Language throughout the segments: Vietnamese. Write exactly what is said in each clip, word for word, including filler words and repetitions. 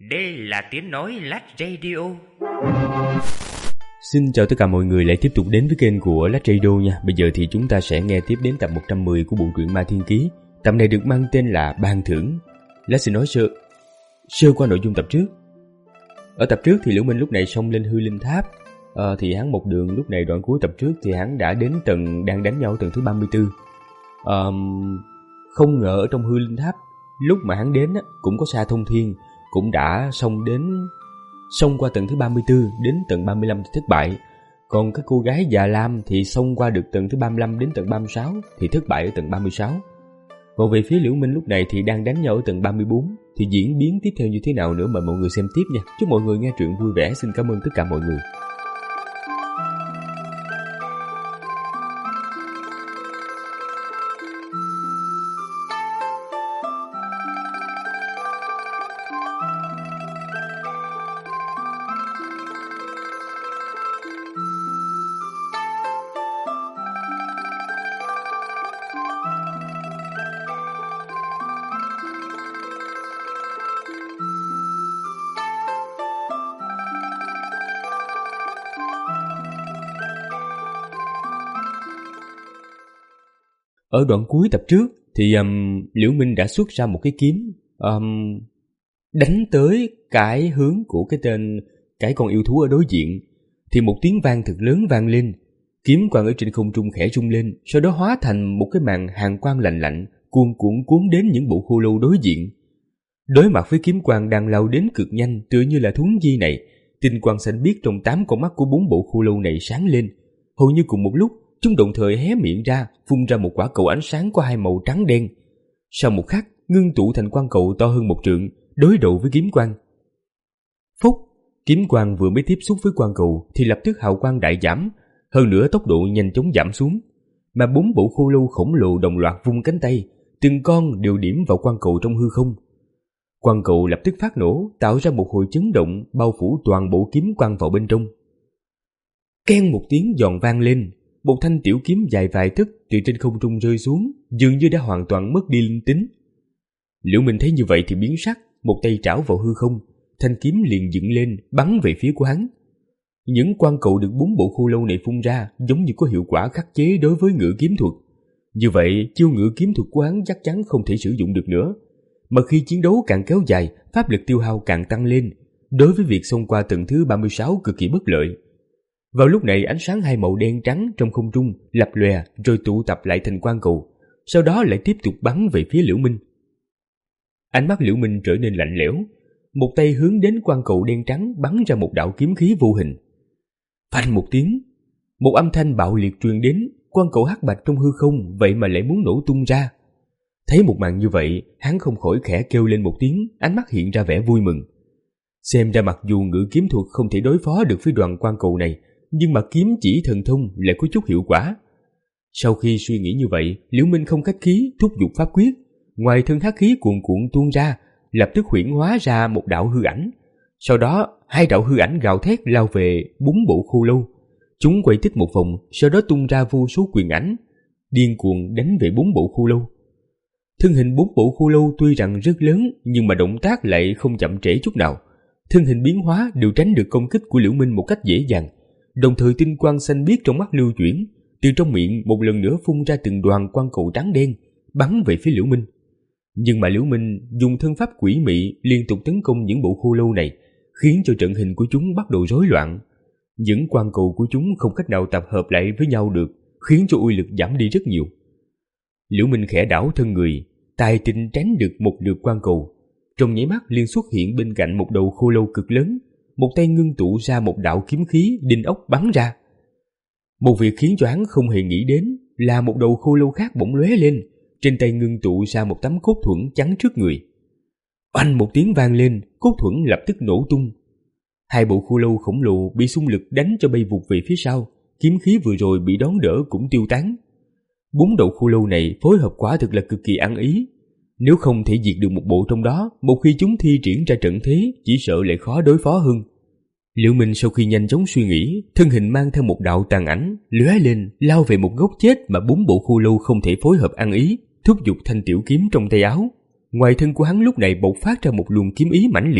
Đây là tiếng nói Lát Radio. Xin chào tất cả mọi người lại tiếp tục đến với kênh của Lát Radio nha. Bây giờ thì chúng ta sẽ nghe tiếp đến tập một trăm mười của bộ truyện Ma Thiên Ký. Tập này được mang tên là Ban Thưởng. Lát sẽ nói sơ sơ qua nội dung tập trước. Ở tập trước thì Liễu Minh lúc này xông lên hư linh tháp. Ờ, thì hắn một đường lúc này đoạn cuối tập trước thì hắn đã đến tầng đang đánh nhau ở tầng thứ ba mươi tư. Ờ, không ngờ ở trong hư linh tháp lúc mà hắn đến á, cũng có Sa Thông Thiên cũng đã xông đến xông qua tầng thứ ba mươi tư đến tầng ba mươi lăm thì thất bại. Còn cái cô gái Già Lam thì xông qua được tầng thứ ba mươi lăm đến tầng ba mươi sáu thì thất bại ở tầng ba mươi sáu. Còn về phía Liễu Minh lúc này thì đang đánh nhau ở tầng ba mươi bốn. Thì diễn biến tiếp theo như thế nào nữa mời mọi người xem tiếp nha. Chúc mọi người nghe truyện vui vẻ. Xin cảm ơn tất cả mọi người. Ở đoạn cuối tập trước thì um, Liễu Minh đã xuất ra một cái kiếm um, đánh tới cái hướng của cái tên cái con yêu thú ở đối diện. Thì một tiếng vang thật lớn vang lên, kiếm quang ở trên không trung khẽ rung lên, sau đó hóa thành một cái màn hàn quang lạnh lạnh cuồn cuộn cuốn đến những bộ khô lâu đối diện. Đối mặt với kiếm quang đang lao đến cực nhanh tựa như là thuấn di này, tinh quang xanh biếc trong tám con mắt của bốn bộ khô lâu này sáng lên. Hầu như cùng một lúc, chúng đồng thời hé miệng ra, phun ra một quả cầu ánh sáng có hai màu trắng đen. Sau một khắc, ngưng tụ thành quang cầu to hơn một trượng, đối đầu với kiếm quang. Phúc, kiếm quang vừa mới tiếp xúc với quang cầu thì lập tức hào quang đại giảm, hơn nữa tốc độ nhanh chóng giảm xuống. Mà bốn bộ khô lâu khổng lồ đồng loạt vung cánh tay, từng con đều điểm vào quang cầu trong hư không. Quang cầu lập tức phát nổ, tạo ra một hồi chấn động bao phủ toàn bộ kiếm quang vào bên trong. Keng một tiếng giòn vang lên. Một thanh tiểu kiếm dài vài tấc từ trên không trung rơi xuống, dường như đã hoàn toàn mất đi linh tính. Liễu Minh thấy như vậy thì biến sắc, một tay trảo vào hư không, thanh kiếm liền dựng lên, bắn về phía của hắn. Những quang cầu được bốn bộ khô lâu này phun ra giống như có hiệu quả khắc chế đối với ngự kiếm thuật. Như vậy, chiêu ngự kiếm thuật của hắn chắc chắn không thể sử dụng được nữa. Mà khi chiến đấu càng kéo dài, pháp lực tiêu hao càng tăng lên, đối với việc xông qua tầng thứ ba mươi sáu cực kỳ bất lợi. Vào lúc này ánh sáng hai màu đen trắng trong không trung lập lòe rồi tụ tập lại thành quang cầu, sau đó lại tiếp tục bắn về phía Liễu Minh. Ánh mắt Liễu Minh trở nên lạnh lẽo, một tay hướng đến quang cầu đen trắng bắn ra một đạo kiếm khí vô hình. Phanh một tiếng, một âm thanh bạo liệt truyền đến, quang cầu hắc bạch trong hư không vậy mà lại muốn nổ tung ra. Thấy một màn như vậy, hắn không khỏi khẽ kêu lên một tiếng, ánh mắt hiện ra vẻ vui mừng. Xem ra mặc dù ngự kiếm thuật không thể đối phó được với đoàn quang cầu này, nhưng mà kiếm chỉ thần thông lại có chút hiệu quả. Sau khi suy nghĩ như vậy, Liễu Minh không khách khí thúc giục pháp quyết, ngoài thân hắc khí cuồn cuộn tuôn ra, lập tức huyễn hóa ra một đạo hư ảnh. Sau đó, hai đạo hư ảnh gào thét lao về bốn bộ khô lâu. Chúng quay tích một vòng, sau đó tung ra vô số quyền ảnh, điên cuồng đánh về bốn bộ khô lâu. Thân hình bốn bộ khô lâu tuy rằng rất lớn, nhưng mà động tác lại không chậm trễ chút nào. Thân hình biến hóa đều tránh được công kích của Liễu Minh một cách dễ dàng. Đồng thời tinh quang xanh biếc trong mắt lưu chuyển, từ trong miệng một lần nữa phun ra từng đoàn quang cầu trắng đen, bắn về phía Liễu Minh. Nhưng mà Liễu Minh dùng thân pháp quỷ mị liên tục tấn công những bộ khô lâu này, khiến cho trận hình của chúng bắt đầu rối loạn. Những quang cầu của chúng không cách nào tập hợp lại với nhau được, khiến cho uy lực giảm đi rất nhiều. Liễu Minh khẽ đảo thân người, tài tình tránh được một lượt quang cầu. Trong nháy mắt liền xuất hiện bên cạnh một đầu khô lâu cực lớn, một tay ngưng tụ ra một đạo kiếm khí đinh ốc bắn ra. Một việc khiến cho hắn không hề nghĩ đến là một đầu khô lâu khác bỗng lóe lên, trên tay ngưng tụ ra một tấm cốt thuẫn chắn trước người. Oanh một tiếng vang lên, cốt thuẫn lập tức nổ tung. Hai bộ khô lâu khổng lồ bị xung lực đánh cho bay vụt về phía sau, kiếm khí vừa rồi bị đón đỡ cũng tiêu tán. Bốn đầu khô lâu này phối hợp quả thực là cực kỳ ăn ý. Nếu không thể diệt được một bộ trong đó, một khi chúng thi triển ra trận thế, chỉ sợ lại khó đối phó hơn. Liễu Minh sau khi nhanh chóng suy nghĩ, thân hình mang theo một đạo tàn ảnh, lóe lên, lao về một góc chết mà bốn bộ khô lâu không thể phối hợp ăn ý, thúc giục thanh tiểu kiếm trong tay áo. Ngoài thân của hắn lúc này bộc phát ra một luồng kiếm ý mãnh liệt,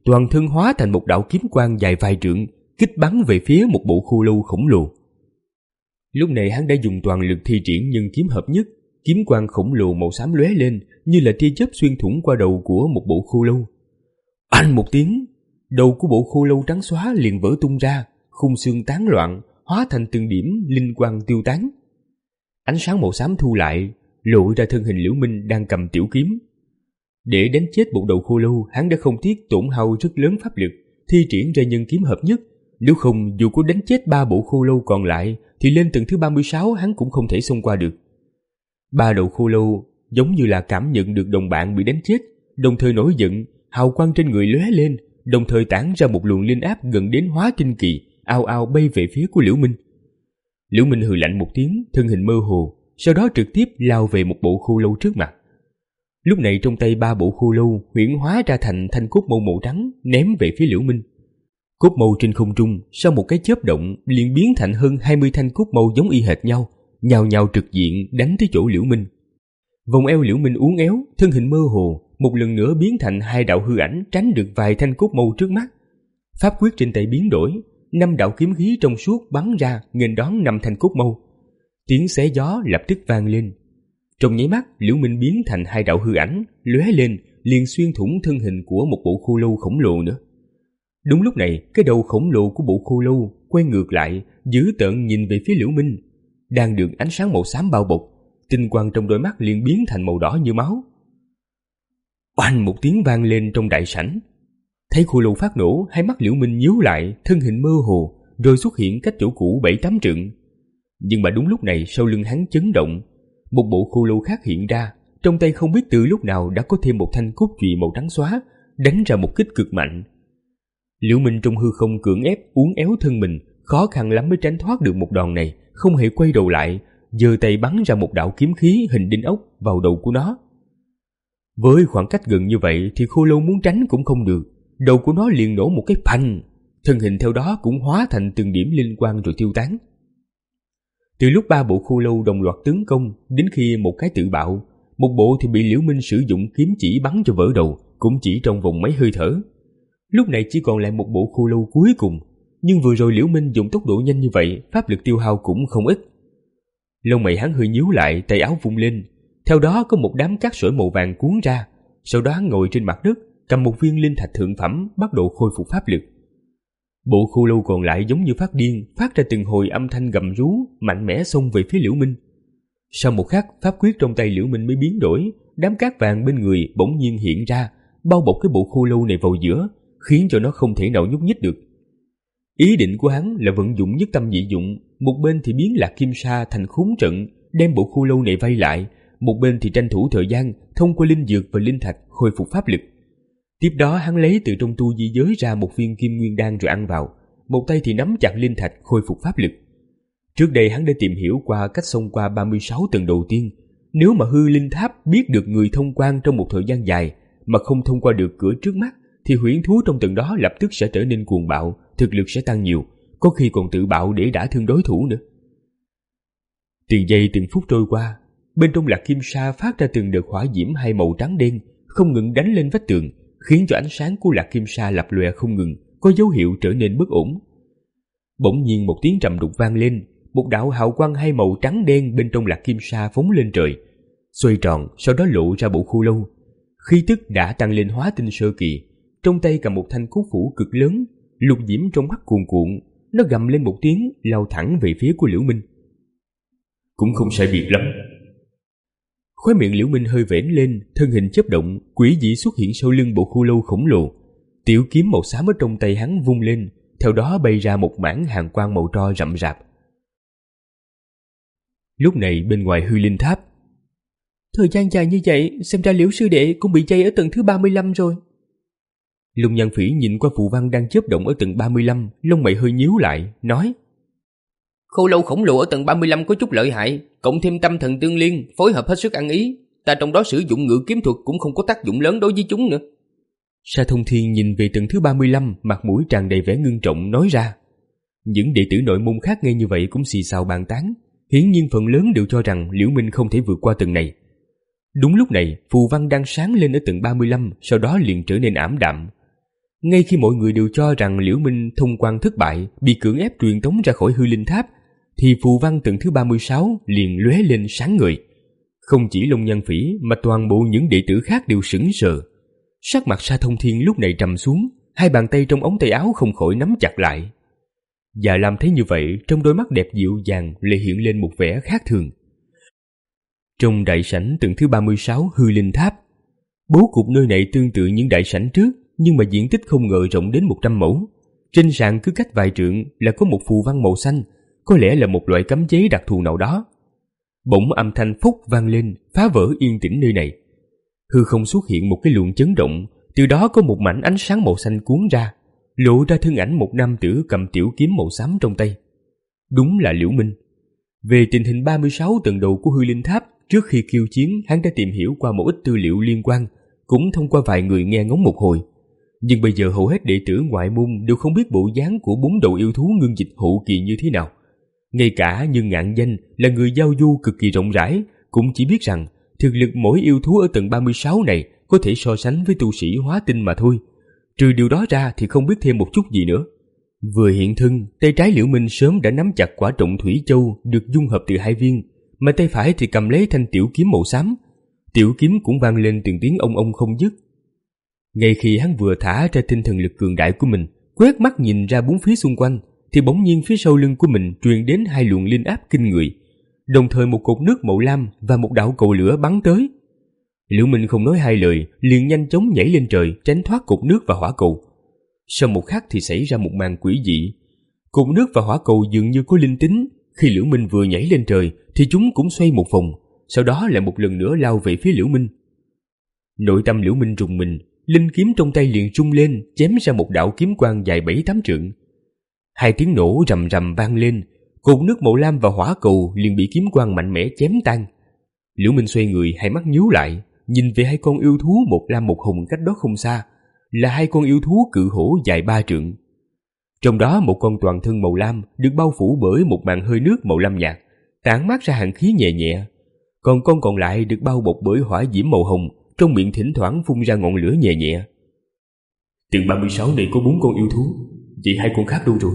toàn thân hóa thành một đạo kiếm quang dài vài trượng, kích bắn về phía một bộ khô lâu khổng lồ. Lúc này hắn đã dùng toàn lực thi triển nhân kiếm hợp nhất, kiếm quang khổng lồ màu xám lóe lên như là tia chớp xuyên thủng qua đầu của một bộ khô lâu. Oanh một tiếng, đầu của bộ khô lâu trắng xóa liền vỡ tung ra, khung xương tán loạn, hóa thành từng điểm linh quang tiêu tán. Ánh sáng màu xám thu lại, lộ ra thân hình Liễu Minh đang cầm tiểu kiếm. Để đánh chết một đầu khô lâu, hắn đã không tiếc tổn hao rất lớn pháp lực, thi triển ra nhân kiếm hợp nhất. Nếu không, dù có đánh chết ba bộ khô lâu còn lại, thì lên tầng thứ ba mươi sáu hắn cũng không thể xông qua được. Ba đầu khô lâu giống như là cảm nhận được đồng bạn bị đánh chết, đồng thời nổi giận, hào quang trên người lóe lên, đồng thời tản ra một luồng linh áp gần đến hóa kinh kỳ, ao ao bay về phía của Liễu Minh. Liễu Minh hừ lạnh một tiếng, thân hình mơ hồ, sau đó trực tiếp lao về một bộ khô lâu trước mặt. Lúc này trong tay ba bộ khô lâu huyễn hóa ra thành thanh cốt mâu màu trắng, ném về phía Liễu Minh. Cốt mâu trên không trung sau một cái chớp động liền biến thành hơn hai mươi thanh cốt mâu giống y hệt nhau, nhào nhào trực diện đánh tới chỗ Liễu Minh. Vòng eo Liễu Minh uốn éo, thân hình mơ hồ, một lần nữa biến thành hai đạo hư ảnh tránh được vài thanh cốt mâu trước mắt. Pháp quyết trên tay biến đổi, năm đạo kiếm khí trong suốt bắn ra nghênh đón năm thanh cốt mâu. Tiếng xé gió lập tức vang lên. Trong nháy mắt, Liễu Minh biến thành hai đạo hư ảnh, lóe lên liền xuyên thủng thân hình của một bộ khô lâu khổng lồ nữa. Đúng lúc này, cái đầu khổng lồ của bộ khô lâu quay ngược lại, dữ tợn nhìn về phía Liễu Minh. Đang được ánh sáng màu xám bao bọc, tinh quang trong đôi mắt liền biến thành màu đỏ như máu. Oanh một tiếng vang lên trong đại sảnh. Thấy khô lâu phát nổ, hai mắt Liễu Minh nhíu lại, thân hình mơ hồ, rồi xuất hiện cách chỗ cũ bảy tám trượng. Nhưng mà đúng lúc này sau lưng hắn chấn động, một bộ khô lâu khác hiện ra, trong tay không biết từ lúc nào đã có thêm một thanh cốt chùy màu trắng xóa, đánh ra một kích cực mạnh. Liễu Minh trong hư không cưỡng ép uốn éo thân mình, khó khăn lắm mới tránh thoát được một đòn này, không hề quay đầu lại, giơ tay bắn ra một đạo kiếm khí hình đinh ốc vào đầu của nó. Với khoảng cách gần như vậy thì khô lâu muốn tránh cũng không được, đầu của nó liền nổ một cái phanh, thân hình theo đó cũng hóa thành từng điểm linh quang rồi tiêu tán. Từ lúc ba bộ khô lâu đồng loạt tấn công đến khi một cái tự bạo, một bộ thì bị Liễu Minh sử dụng kiếm chỉ bắn cho vỡ đầu, cũng chỉ trong vòng mấy hơi thở. Lúc này chỉ còn lại một bộ khô lâu cuối cùng, nhưng vừa rồi Liễu Minh dùng tốc độ nhanh như vậy, pháp lực tiêu hao cũng không ít. Lông mày hắn hơi nhíu lại, tay áo vung lên, theo đó có một đám cát sỏi màu vàng cuốn ra, sau đó hắn ngồi trên mặt đất, cầm một viên linh thạch thượng phẩm bắt đầu khôi phục pháp lực. Bộ khô lâu còn lại giống như phát điên, phát ra từng hồi âm thanh gầm rú, mạnh mẽ xông về phía Liễu Minh. Sau một khắc, pháp quyết trong tay Liễu Minh mới biến đổi, đám cát vàng bên người bỗng nhiên hiện ra, bao bọc cái bộ khô lâu này vào giữa, khiến cho nó không thể nào nhúc nhích được. Ý định của hắn là vận dụng nhất tâm nhị dụng, một bên thì biến Lạc Kim Sa thành khốn trận, đem bộ khô lâu này vây lại, một bên thì tranh thủ thời gian thông qua linh dược và linh thạch khôi phục pháp lực. Tiếp đó hắn lấy từ trong tu di giới ra một viên kim nguyên đan rồi ăn vào, một tay thì nắm chặt linh thạch khôi phục pháp lực. Trước đây hắn đã tìm hiểu qua cách xông qua ba mươi sáu tầng đầu tiên, nếu mà hư linh tháp biết được người thông quan trong một thời gian dài mà không thông qua được cửa trước mắt, thì huyễn thú trong tầng đó lập tức sẽ trở nên cuồng bạo, thực lực sẽ tăng nhiều, có khi còn tự bạo để đả thương đối thủ nữa. Từng giây từng phút trôi qua, bên trong Lạc Kim Sa phát ra từng đợt hỏa diễm hai màu trắng đen, không ngừng đánh lên vách tường, khiến cho ánh sáng của Lạc Kim Sa lập lòe không ngừng, có dấu hiệu trở nên bất ổn. Bỗng nhiên một tiếng trầm đục vang lên, một đạo hào quang hai màu trắng đen bên trong Lạc Kim Sa phóng lên trời, xoay tròn, sau đó lộ ra bộ khô lâu. Khí tức đã tăng lên hóa tinh sơ kỳ, trong tay cầm một thanh cốt phủ cực lớn, lục diễm trong mắt cuồn cuộn, nó gầm lên một tiếng, lao thẳng về phía của Liễu Minh. Cũng không sai biệt lắm. Khóe miệng Liễu Minh hơi vểnh lên, thân hình chớp động, quỷ dị xuất hiện sau lưng bộ khô lâu khổng lồ. Tiểu kiếm màu xám ở trong tay hắn vung lên, theo đó bay ra một mảng hàn quang màu tro rậm rạp. Lúc này bên ngoài hư linh tháp, thời gian dài như vậy, xem ra Liễu sư đệ cũng bị dây ở tầng thứ ba mươi lăm rồi. Lục Nhan Phỉ nhìn qua phù văn đang chớp động ở tầng ba mươi lăm, lông mày hơi nhíu lại, nói: Khô lâu khổng lồ ở tầng ba mươi lăm có chút lợi hại, cộng thêm tâm thần tương liên, phối hợp hết sức ăn ý, ta trong đó sử dụng ngự kiếm thuật cũng không có tác dụng lớn đối với chúng nữa. Sa Thông Thiên nhìn về tầng thứ ba mươi lăm, mặt mũi tràn đầy vẻ ngưng trọng nói ra. Những đệ tử nội môn khác nghe như vậy cũng xì xào bàn tán, hiển nhiên phần lớn đều cho rằng Liễu Minh không thể vượt qua tầng này. Đúng lúc này, phù văn đang sáng lên ở tầng ba mươi lăm, sau đó liền trở nên ảm đạm. Ngay khi mọi người đều cho rằng Liễu Minh thông quan thất bại, bị cưỡng ép truyền tống ra khỏi hư linh tháp, thì phù văn tầng thứ ba mươi sáu liền lóe lên sáng ngời. Không chỉ Long Nhan Phỉ mà toàn bộ những đệ tử khác đều sững sờ. Sắc mặt Sa Thông Thiên lúc này trầm xuống, hai bàn tay trong ống tay áo không khỏi nắm chặt lại. Và làm thấy như vậy, trong đôi mắt đẹp dịu dàng lại hiện lên một vẻ khác thường. Trong đại sảnh tầng thứ ba mươi sáu hư linh tháp, bố cục nơi này tương tự những đại sảnh trước, nhưng mà diện tích không ngờ rộng đến một trăm mẫu. Trên sàn cứ cách vài trượng là có một phù văn màu xanh, có lẽ là một loại cấm chế đặc thù nào đó. Bỗng âm thanh phốc vang lên, phá vỡ yên tĩnh nơi này. Hư không xuất hiện một cái luồng chấn động, từ đó có một mảnh ánh sáng màu xanh cuốn ra, lộ ra thân ảnh một nam tử cầm tiểu kiếm màu xám trong tay. Đúng là Liễu Minh. Về tình hình ba mươi sáu tầng đầu của hư linh tháp, trước khi khiêu chiến hắn đã tìm hiểu qua một ít tư liệu liên quan, cũng thông qua vài người nghe ngóng một hồi. Nhưng bây giờ hầu hết đệ tử ngoại môn đều không biết bộ dáng của bốn đầu yêu thú ngưng dịch hậu kỳ như thế nào. Ngay cả Nhân Ngạn Danh là người giao du cực kỳ rộng rãi, cũng chỉ biết rằng thực lực mỗi yêu thú ở tầng ba mươi sáu này có thể so sánh với tu sĩ hóa tinh mà thôi. Trừ điều đó ra thì không biết thêm một chút gì nữa. Vừa hiện thân, tay trái Liễu Minh sớm đã nắm chặt quả trọng thủy châu được dung hợp từ hai viên, mà tay phải thì cầm lấy thanh tiểu kiếm màu xám. Tiểu kiếm cũng vang lên từng tiếng ông ông không dứt. Ngay khi hắn vừa thả ra tinh thần lực cường đại của mình, quét mắt nhìn ra bốn phía xung quanh, thì bỗng nhiên phía sau lưng của mình truyền đến hai luồng linh áp kinh người. Đồng thời một cột nước màu lam và một đạo cầu lửa bắn tới. Liễu Minh không nói hai lời, liền nhanh chóng nhảy lên trời, tránh thoát cột nước và hỏa cầu. Sau một khắc thì xảy ra một màn quỷ dị. Cột nước và hỏa cầu dường như có linh tính, khi Liễu Minh vừa nhảy lên trời thì chúng cũng xoay một vòng, sau đó lại một lần nữa lao về phía Liễu Minh. Nội tâm Liễu Minh rùng mình, linh kiếm trong tay liền rung lên, chém ra một đạo kiếm quang dài bảy tám trượng. Hai tiếng nổ rầm rầm vang lên, cột nước màu lam và hỏa cầu liền bị kiếm quang mạnh mẽ chém tan. Liễu Minh xoay người, hai mắt nhíu lại, nhìn về hai con yêu thú một lam một hồng cách đó không xa, là hai con yêu thú cự hổ dài ba trượng. Trong đó một con toàn thân màu lam được bao phủ bởi một màn hơi nước màu lam nhạt, tản mát ra hàn khí nhẹ nhẹ, còn con còn lại được bao bọc bởi hỏa diễm màu hồng, trong miệng thỉnh thoảng phun ra ngọn lửa nhẹ nhẹ. Tầng ba mươi sáu này có bốn con yêu thú, vậy hai con khác đâu rồi?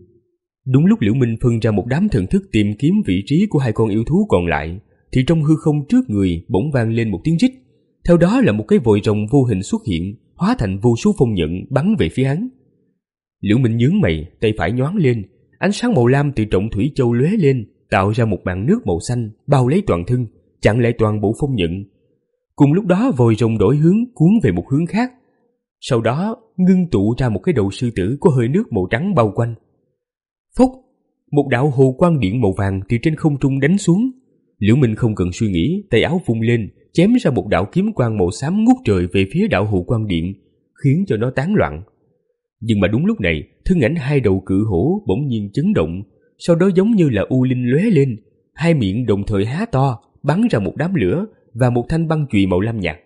Đúng lúc Liễu Minh phân ra một đám thần thức tìm kiếm vị trí của hai con yêu thú còn lại, thì trong hư không trước người bỗng vang lên một tiếng rít. Theo đó là một cái vòi rồng vô hình xuất hiện, hóa thành vô số phong nhận bắn về phía hắn. Liễu Minh nhướng mày, tay phải nhoáng lên, ánh sáng màu lam từ trọng thủy châu lóe lên, tạo ra một màn nước màu xanh bao lấy toàn thân, chặn lại toàn bộ phong nhận. Cùng lúc đó vòi rồng đổi hướng, cuốn về một hướng khác. Sau đó ngưng tụ ra một cái đầu sư tử có hơi nước màu trắng bao quanh. Phốc, một đạo hồ quang điện màu vàng từ trên không trung đánh xuống. Liễu Minh không cần suy nghĩ, tay áo vung lên, chém ra một đạo kiếm quang màu xám ngút trời về phía đạo hồ quang điện, khiến cho nó tán loạn. Nhưng mà đúng lúc này, thân ảnh hai đầu cự hổ bỗng nhiên chấn động, sau đó giống như là u linh lóe lên, hai miệng đồng thời há to, bắn ra một đám lửa và một thanh băng chùy màu lam nhạt.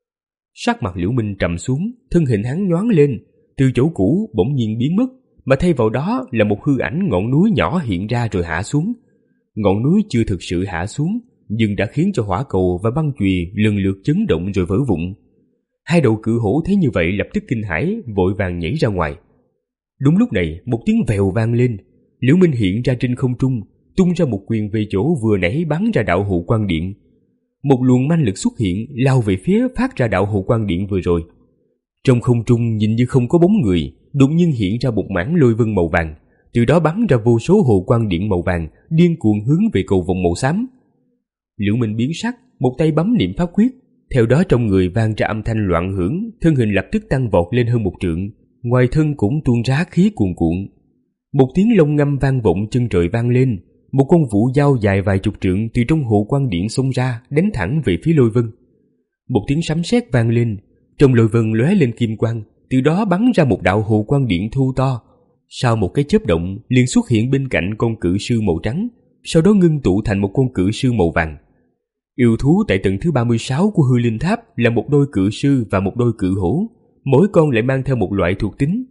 Sắc mặt Liễu Minh trầm xuống, thân hình hắn nhoáng lên, từ chỗ cũ bỗng nhiên biến mất, mà thay vào đó là một hư ảnh ngọn núi nhỏ hiện ra rồi hạ xuống. Ngọn núi chưa thực sự hạ xuống, nhưng đã khiến cho hỏa cầu và băng chùy lần lượt chấn động rồi vỡ vụn. Hai đầu cự hổ thấy như vậy lập tức kinh hãi, vội vàng nhảy ra ngoài. Đúng lúc này, một tiếng vèo vang lên, Liễu Minh hiện ra trên không trung, tung ra một quyền về chỗ vừa nãy bắn ra đạo hộ quang điện. Một luồng manh lực xuất hiện, lao về phía phát ra đạo hộ quang điện vừa rồi. Trong không trung nhìn như không có bóng người, đột nhiên hiện ra một mảng lôi vân màu vàng, từ đó bắn ra vô số hồ quang điện màu vàng, điên cuồng hướng về cầu vồng màu xám. Liễu Minh biến sắc, một tay bấm niệm pháp quyết, theo đó trong người vang ra âm thanh loạn hưởng, thân hình lập tức tăng vọt lên hơn một trượng, ngoài thân cũng tuôn ra khí cuồn cuộn. Một tiếng long ngâm vang vọng chân trời vang lên, một con vũ dao dài vài chục trượng từ trong hồ quang điện xông ra, đánh thẳng về phía lôi vân. Một tiếng sấm sét vang lên, trong lôi vân lóe lên kim quang, từ đó bắn ra một đạo hồ quang điện thu to. Sau một cái chớp động, liền xuất hiện bên cạnh con cự sư màu trắng, sau đó ngưng tụ thành một con cự sư màu vàng. Yêu thú tại tầng thứ ba mươi sáu của hư linh tháp là một đôi cự sư và một đôi cự hổ, mỗi con lại mang theo một loại thuộc tính.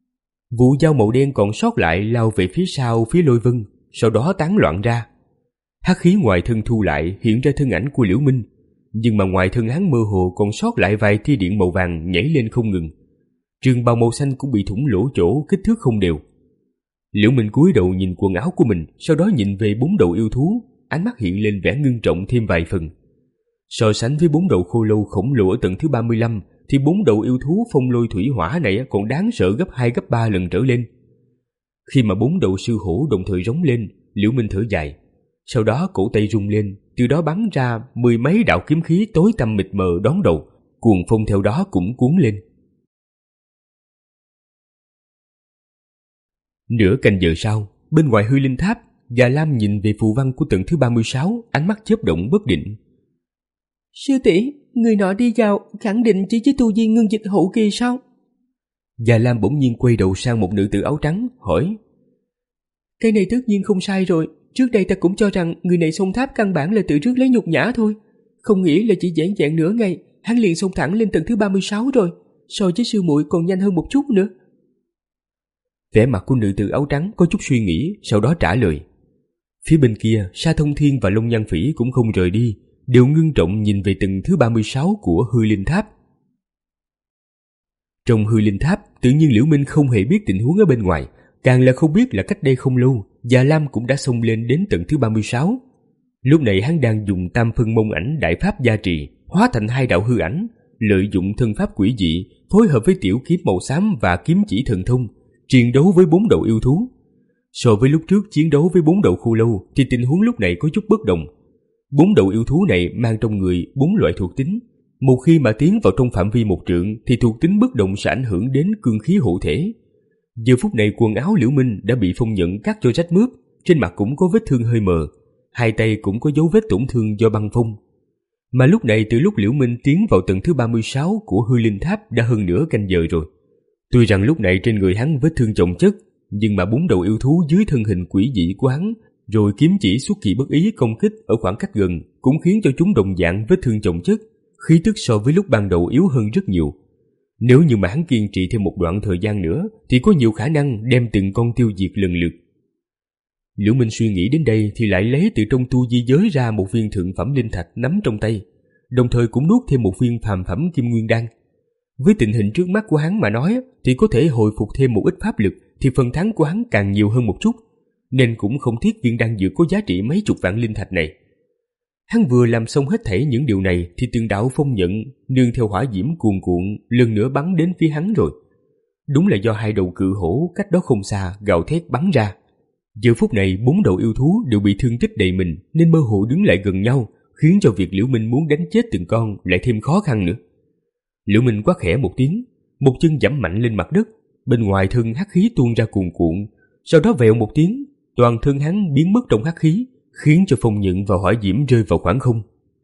Vụ dao màu đen còn sót lại lao về phía sau phía lôi vân, sau đó tán loạn ra. Hắc khí ngoài thân thu lại hiện ra thân ảnh của Liễu Minh, nhưng mà ngoài thân hắn mơ hồ còn sót lại vài tia điện màu vàng nhảy lên không ngừng. Trường bào màu xanh cũng bị thủng lỗ chỗ, kích thước không đều. Liễu Minh cúi đầu nhìn quần áo của mình, sau đó nhìn về bốn đầu yêu thú, ánh mắt hiện lên vẻ ngưng trọng thêm vài phần. So sánh với bốn đầu khô lâu khổng lồ ở tầng thứ ba mươi lăm, thì bốn đầu yêu thú phong lôi thủy hỏa này còn đáng sợ gấp hai gấp ba lần trở lên. Khi mà bốn đầu sư hổ đồng thời rống lên, Liễu Minh thở dài, sau đó cổ tay rung lên, từ đó bắn ra mười mấy đạo kiếm khí tối tăm mịt mờ đón đầu, cuồng phong theo đó cũng cuốn lên. Nửa canh giờ sau, bên ngoài Hư Linh Tháp, Già Lam nhìn về phù văn của tầng thứ ba mươi sáu, ánh mắt chớp động bất định. Sư tỷ, người nọ đi vào khẳng định chỉ với tu vi ngưng dịch hậu kỳ sao? Già Lam bỗng nhiên quay đầu sang một nữ tử áo trắng, hỏi. Cái này tất nhiên không sai rồi, trước đây ta cũng cho rằng người này xông tháp căn bản là tự rước lấy nhục nhã thôi. Không nghĩ là chỉ giãn dẹn nửa ngày, hắn liền xông thẳng lên tầng thứ ba mươi sáu rồi, so với sư muội còn nhanh hơn một chút nữa. Vẻ mặt của nữ tử áo trắng có chút suy nghĩ, sau đó trả lời. Phía bên kia, Sa Thông Thiên và Long Nhan Phỉ cũng không rời đi, đều ngưng trọng nhìn về tầng thứ ba mươi sáu của Hư Linh Tháp. Trong Hư Linh Tháp, tự nhiên Liễu Minh không hề biết tình huống ở bên ngoài, càng là không biết là cách đây không lâu, Già Lam cũng đã xông lên đến tầng thứ ba mươi sáu. Lúc này hắn đang dùng tam phân mông ảnh đại pháp gia trì, hóa thành hai đạo hư ảnh, lợi dụng thân pháp quỷ dị, phối hợp với tiểu kiếm màu xám và kiếm chỉ thần thông, chiến đấu với bốn đầu yêu thú. So với lúc trước chiến đấu với bốn đầu khô lâu thì tình huống lúc này có chút bất đồng. Bốn đầu yêu thú này mang trong người bốn loại thuộc tính. Một khi mà tiến vào trong phạm vi một trượng thì thuộc tính bất động sẽ ảnh hưởng đến cương khí hộ thể. Giờ phút này quần áo Liễu Minh đã bị phong nhận cắt cho rách mướp, trên mặt cũng có vết thương hơi mờ, hai tay cũng có dấu vết tổn thương do băng phong. Mà lúc này từ lúc Liễu Minh tiến vào tầng thứ ba mươi sáu của Hư Linh Tháp đã hơn nửa canh giờ rồi. Tuy rằng lúc này trên người hắn vết thương chồng chất, nhưng mà bốn đầu yêu thú dưới thân hình quỷ dị của hắn, rồi kiếm chỉ xuất kỳ bất ý công kích ở khoảng cách gần, cũng khiến cho chúng đồng dạng vết thương chồng chất, khí tức so với lúc ban đầu yếu hơn rất nhiều. Nếu như mà hắn kiên trì thêm một đoạn thời gian nữa, thì có nhiều khả năng đem từng con tiêu diệt lần lượt. Liễu Minh suy nghĩ đến đây thì lại lấy từ trong tu di giới ra một viên thượng phẩm linh thạch nắm trong tay, đồng thời cũng nuốt thêm một viên phàm phẩm kim nguyên đan. Với tình hình trước mắt của hắn mà nói thì có thể hồi phục thêm một ít pháp lực, thì phần thắng của hắn càng nhiều hơn một chút, nên cũng không thiết viên đan dược có giá trị mấy chục vạn linh thạch này. Hắn vừa làm xong hết thảy những điều này thì từng đạo phong nhận nương theo hỏa diễm cuồn cuộn lần nữa bắn đến phía hắn rồi. Đúng là do hai đầu cự hổ cách đó không xa gào thét bắn ra. Giờ phút này bốn đầu yêu thú đều bị thương tích đầy mình nên mơ hồ đứng lại gần nhau, khiến cho việc Liễu Minh muốn đánh chết từng con lại thêm khó khăn nữa. Liễu Minh quát khẽ một tiếng, một chân giẫm mạnh lên mặt đất, bên ngoài thân hắc khí tuôn ra cuồn cuộn, sau đó vèo một tiếng, toàn thân hắn biến mất trong hắc khí, khiến cho phong nhận và hỏa diễm rơi vào khoảng không.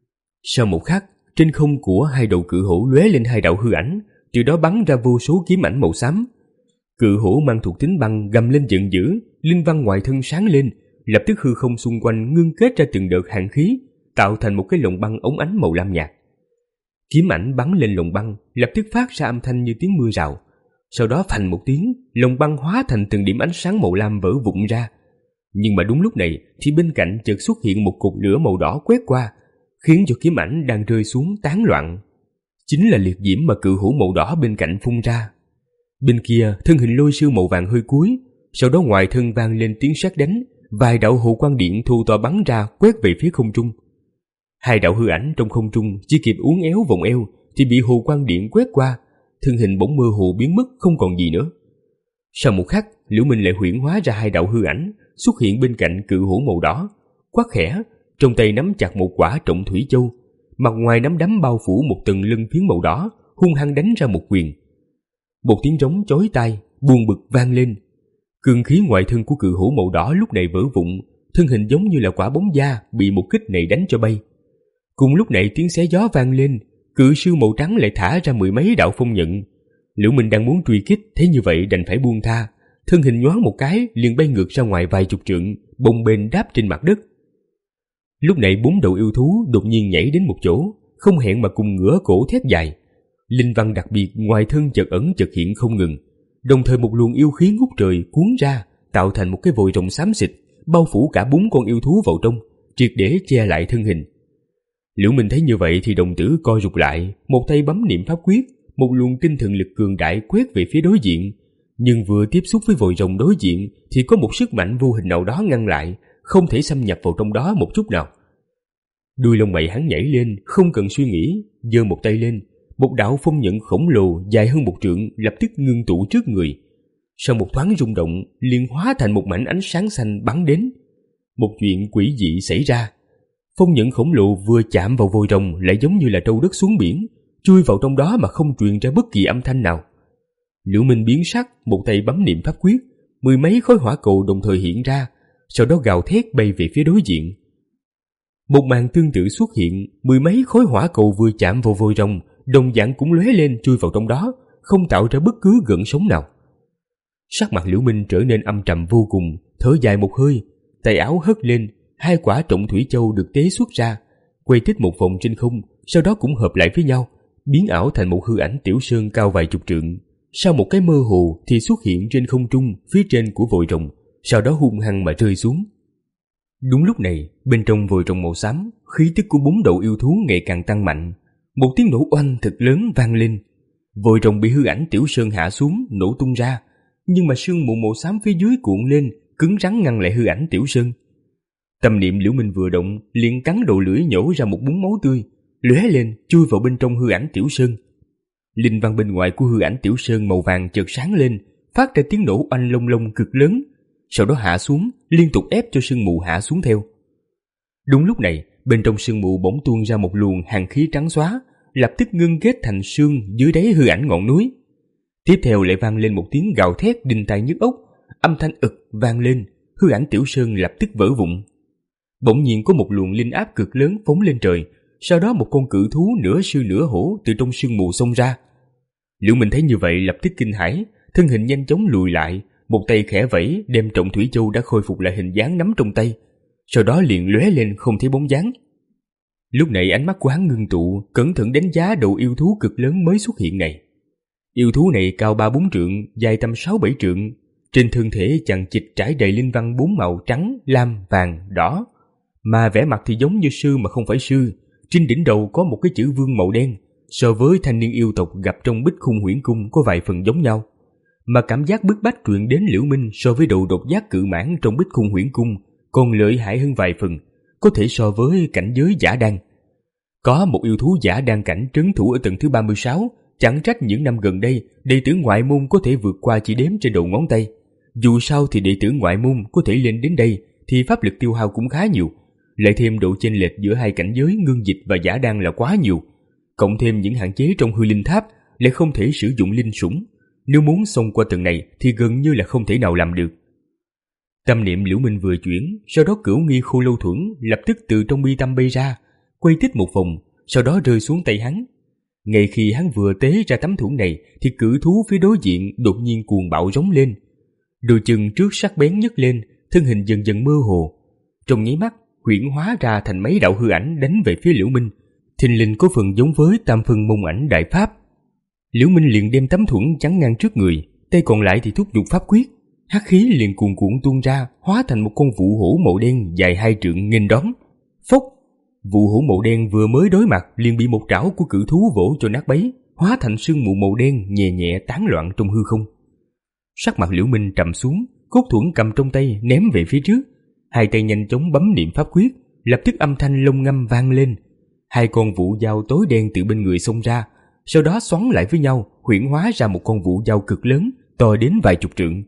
Sau một khắc, trên không của hai đầu cự hổ lóe lên hai đạo hư ảnh, từ đó bắn ra vô số kiếm ảnh màu xám. Cự hổ mang thuộc tính băng gầm lên giận dữ, linh văn ngoài thân sáng lên, lập tức hư không xung quanh ngưng kết ra từng đợt hàn khí, tạo thành một cái lồng băng ống ánh màu lam nhạt. Kiếm ảnh bắn lên lồng băng, lập tức phát ra âm thanh như tiếng mưa rào. Sau đó phành một tiếng, lồng băng hóa thành từng điểm ánh sáng màu lam vỡ vụn ra. Nhưng mà đúng lúc này thì bên cạnh chợt xuất hiện một cột lửa màu đỏ quét qua, khiến cho kiếm ảnh đang rơi xuống tán loạn. Chính là liệt diễm mà cự hổ màu đỏ bên cạnh phun ra. Bên kia thân hình lôi sư màu vàng hơi cúi, sau đó ngoài thân vang lên tiếng sét đánh, vài đạo hồ quang điện thô to bắn ra quét về phía không trung. Hai đạo hư ảnh trong không trung chỉ kịp uốn éo vòng eo thì bị hồ quang điện quét qua, thân hình bỗng mơ hồ biến mất không còn gì nữa. Sau một khắc, Liễu Minh lại huyễn hóa ra hai đạo hư ảnh xuất hiện bên cạnh cự hổ màu đỏ, quát khẽ, trong tay nắm chặt một quả trọng thủy châu, mặt ngoài nắm đấm bao phủ một tầng lân phiến màu đỏ, hung hăng đánh ra một quyền. Một tiếng rống chói tai buồn bực vang lên. Cương khí ngoại thân của cự hổ màu đỏ lúc này vỡ vụn, thân hình giống như là quả bóng da bị một kích này đánh cho bay. Cùng lúc này tiếng xé gió vang lên, cự sư màu trắng lại thả ra mười mấy đạo phong nhận. Liễu Minh đang muốn truy kích, thế như vậy đành phải buông tha, thân hình nhoáng một cái liền bay ngược ra ngoài vài chục trượng, bồng bềnh đáp trên mặt đất. Lúc này bốn đầu yêu thú đột nhiên nhảy đến một chỗ, không hẹn mà cùng ngửa cổ thét dài. Linh văn đặc biệt ngoài thân chợt ẩn chợt hiện không ngừng, đồng thời một luồng yêu khí ngút trời cuốn ra, tạo thành một cái vòi rồng xám xịt, bao phủ cả bốn con yêu thú vào trong, triệt để che lại thân hình. Liễu Minh thấy như vậy thì đồng tử co rụt lại, một tay bấm niệm pháp quyết, một luồng tinh thần lực cường đại quét về phía đối diện, nhưng vừa tiếp xúc với vòi rồng đối diện thì có một sức mạnh vô hình nào đó ngăn lại, không thể xâm nhập vào trong đó một chút nào. Đuôi lông mày hắn nhảy lên, không cần suy nghĩ, giơ một tay lên, một đạo phong nhận khổng lồ dài hơn một trượng lập tức ngưng tụ trước người. Sau một thoáng rung động, liền hóa thành một mảnh ánh sáng xanh bắn đến. Một chuyện quỷ dị xảy ra. Phong nhận khổng lồ vừa chạm vào vòi rồng lại giống như là trâu đất xuống biển, chui vào trong đó mà không truyền ra bất kỳ âm thanh nào. Liễu Minh biến sắc, một tay bấm niệm pháp quyết, mười mấy khối hỏa cầu đồng thời hiện ra, sau đó gào thét bay về phía đối diện. Một màn tương tự xuất hiện, mười mấy khối hỏa cầu vừa chạm vào vòi rồng, đồng dạng cũng lóe lên chui vào trong đó, không tạo ra bất cứ gợn sóng nào. Sắc mặt Liễu Minh trở nên âm trầm vô cùng, thở dài một hơi, tay áo hất lên, hai quả trọng thủy châu được tế xuất ra, quay tích một vòng trên không, sau đó cũng hợp lại với nhau, biến ảo thành một hư ảnh tiểu sơn cao vài chục trượng. Sau một cái mơ hồ thì xuất hiện trên không trung phía trên của vòi rồng, sau đó hung hăng mà rơi xuống. Đúng lúc này, bên trong vòi rồng màu xám, khí tức của bốn đầu yêu thú ngày càng tăng mạnh. Một tiếng nổ oanh thật lớn vang lên. Vòi rồng bị hư ảnh tiểu sơn hạ xuống, nổ tung ra, nhưng mà sương mù màu xám phía dưới cuộn lên, cứng rắn ngăn lại hư ảnh tiểu sơn. Tâm niệm Liễu Minh vừa động, liền cắn đầu lưỡi nhổ ra một búng máu tươi, lóe lên chui vào bên trong hư ảnh tiểu sơn. Linh văn bên ngoài của hư ảnh tiểu sơn màu vàng chợt sáng lên, phát ra tiếng nổ oanh long long cực lớn, sau đó hạ xuống, liên tục ép cho sương mù hạ xuống theo. Đúng lúc này, bên trong sương mù bỗng tuôn ra một luồng hàn khí trắng xóa, lập tức ngưng kết thành sương dưới đáy hư ảnh ngọn núi. Tiếp theo lại vang lên một tiếng gào thét đinh tai nhức óc, âm thanh ực vang lên, hư ảnh tiểu sơn lập tức vỡ vụn. Bỗng nhiên có một luồng linh áp cực lớn phóng lên trời, sau đó một con cự thú nửa sư nửa hổ từ trong sương mù xông ra. Liễu Minh thấy như vậy lập tức kinh hãi, thân hình nhanh chóng lùi lại, một tay khẽ vẫy đem trọng thủy châu đã khôi phục lại hình dáng nắm trong tay, sau đó liền lóe lên không thấy bóng dáng. Lúc này ánh mắt của hắn ngưng tụ, cẩn thận đánh giá đầu yêu thú cực lớn mới xuất hiện này. Yêu thú này cao ba bốn trượng, dài tầm sáu bảy trượng, trên thân thể chằng chịt trải đầy linh văn bốn màu trắng, lam, vàng, đỏ, mà vẻ mặt thì giống như sư mà không phải sư. Trên đỉnh đầu có một cái chữ vương màu đen, so với thanh niên yêu tộc gặp trong Bích Khung Huyễn Cung có vài phần giống nhau, mà cảm giác bức bách truyền đến Liễu Minh so với đầu độc giác cự mãn trong Bích Khung Huyễn Cung còn lợi hại hơn vài phần, có thể so với cảnh giới giả đan. Có một yêu thú giả đan cảnh trấn thủ ở tầng thứ ba mươi sáu, chẳng trách những năm gần đây đệ tử ngoại môn có thể vượt qua chỉ đếm trên đầu ngón tay. Dù sao thì đệ tử ngoại môn có thể lên đến đây thì pháp lực tiêu hao cũng khá nhiều, lại thêm độ chênh lệch giữa hai cảnh giới ngưng dịch và giả đan là quá nhiều, cộng thêm những hạn chế trong hư linh tháp lại không thể sử dụng linh sủng, nếu muốn xông qua tầng này thì gần như là không thể nào làm được. Tâm niệm Liễu Minh vừa chuyển, sau đó Cửu Nghi Khô Lâu Thuẫn lập tức từ trong mi tâm bay ra, quay tích một vòng, sau đó rơi xuống tay hắn. Ngay khi hắn vừa tế ra tấm thuẫn này thì cự thú phía đối diện đột nhiên cuồng bạo rống lên, đôi chân trước sắc bén nhấc lên, thân hình dần dần mơ hồ, trong nháy mắt huyễn hóa ra thành mấy đạo hư ảnh đánh về phía Liễu Minh, thình lình có phần giống với tam phân môn ảnh đại pháp. Liễu Minh liền đem tấm thuẫn chắn ngang trước người, tay còn lại thì thúc giục pháp quyết, hắc khí liền cuồn cuộn tuôn ra, hóa thành một con vụ hổ màu đen dài hai trượng nghênh đón. Phốc! Vụ hổ màu đen vừa mới đối mặt liền bị một trảo của cự thú vỗ cho nát bấy, hóa thành sương mù màu đen nhẹ nhẹ tán loạn trong hư không. Sắc mặt Liễu Minh trầm xuống, cốt thuẫn cầm trong tay ném về phía trước, hai tay nhanh chóng bấm niệm pháp quyết, lập tức âm thanh lông ngâm vang lên. Hai con vụ dao tối đen từ bên người xông ra, sau đó xoắn lại với nhau, huyễn hóa ra một con vụ dao cực lớn, to đến vài chục trượng.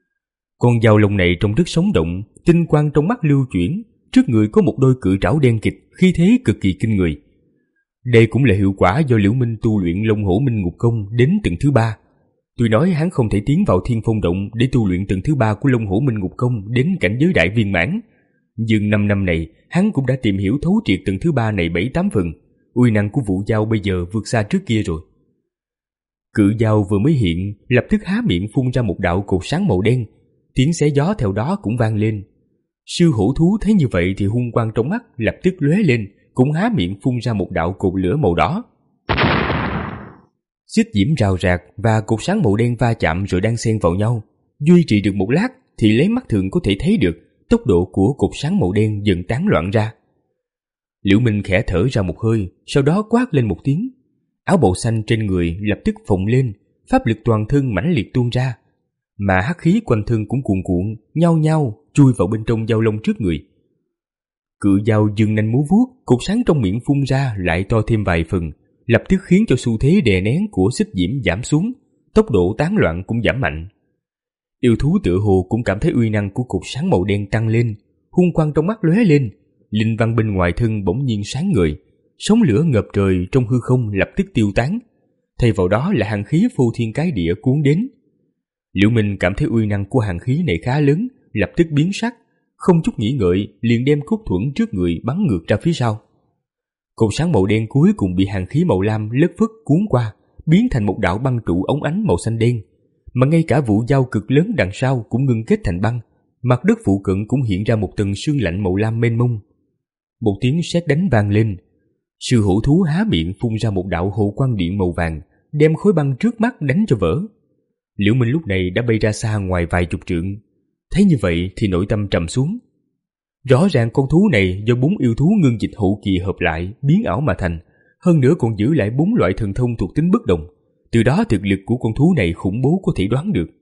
Con dao lông này trông rất sống động, tinh quang trong mắt lưu chuyển, trước người có một đôi cự trảo đen kịt, khí thế cực kỳ kinh người. Đây cũng là hiệu quả do Liễu Minh tu luyện Long Hổ Minh Ngục Công đến tầng thứ ba. Tuy nói hắn không thể tiến vào Thiên Phong Động để tu luyện tầng thứ ba của Long Hổ Minh Ngục Công đến cảnh giới đại viên mãn, nhưng năm năm này hắn cũng đã tìm hiểu thấu triệt tầng thứ ba này bảy tám phần. Uy năng của vụ dao bây giờ vượt xa trước kia rồi. Cự dao vừa mới hiện, lập tức há miệng phun ra một đạo cột sáng màu đen, tiếng xé gió theo đó cũng vang lên. Sư hổ thú thấy như vậy thì hung quang trong mắt lập tức lóe lên, cũng há miệng phun ra một đạo cột lửa màu đỏ. Xích diễm rào rạc và cột sáng màu đen va chạm rồi đang xen vào nhau, duy trì được một lát thì lấy mắt thường có thể thấy được tốc độ của cột sáng màu đen dần tán loạn ra. Liễu Minh khẽ thở ra một hơi, sau đó quát lên một tiếng, áo bào xanh trên người lập tức phồng lên, pháp lực toàn thân mãnh liệt tuôn ra, mà hắc khí quanh thân cũng cuồn cuộn, nhao nhao chui vào bên trong dao lông trước người. Cự dao dừng nanh múa vuốt, cột sáng trong miệng phun ra lại to thêm vài phần, lập tức khiến cho xu thế đè nén của xích diễm giảm xuống, tốc độ tán loạn cũng giảm mạnh. Yêu thú tựa hồ cũng cảm thấy uy năng của cột sáng màu đen tăng lên, hung quang trong mắt lóe lên, linh văn bên ngoài thân bỗng nhiên sáng ngời, sóng lửa ngập trời trong hư không lập tức tiêu tán, thay vào đó là hàn khí phô thiên cái địa cuốn đến. Liễu Minh cảm thấy uy năng của hàn khí này khá lớn, lập tức biến sắc, không chút nghĩ ngợi liền đem cốt thuẫn trước người bắn ngược ra phía sau. Cột sáng màu đen cuối cùng bị hàn khí màu lam lất phất cuốn qua, biến thành một đạo băng trụ óng ánh màu xanh đen, mà ngay cả vụ dao cực lớn đằng sau cũng ngưng kết thành băng, mặt đất phụ cận cũng hiện ra một tầng sương lạnh màu lam mênh mông. Một tiếng sét đánh vang lên, sư hổ thú há miệng phun ra một đạo hồ quang điện màu vàng, đem khối băng trước mắt đánh cho vỡ. Liễu Minh lúc này đã bay ra xa ngoài vài chục trượng, thấy như vậy thì nội tâm trầm xuống. Rõ ràng con thú này do bốn yêu thú ngưng dịch hậu kỳ hợp lại biến ảo mà thành, hơn nữa còn giữ lại bốn loại thần thông thuộc tính bất đồng, từ đó thực lực của con thú này khủng bố có thể đoán được.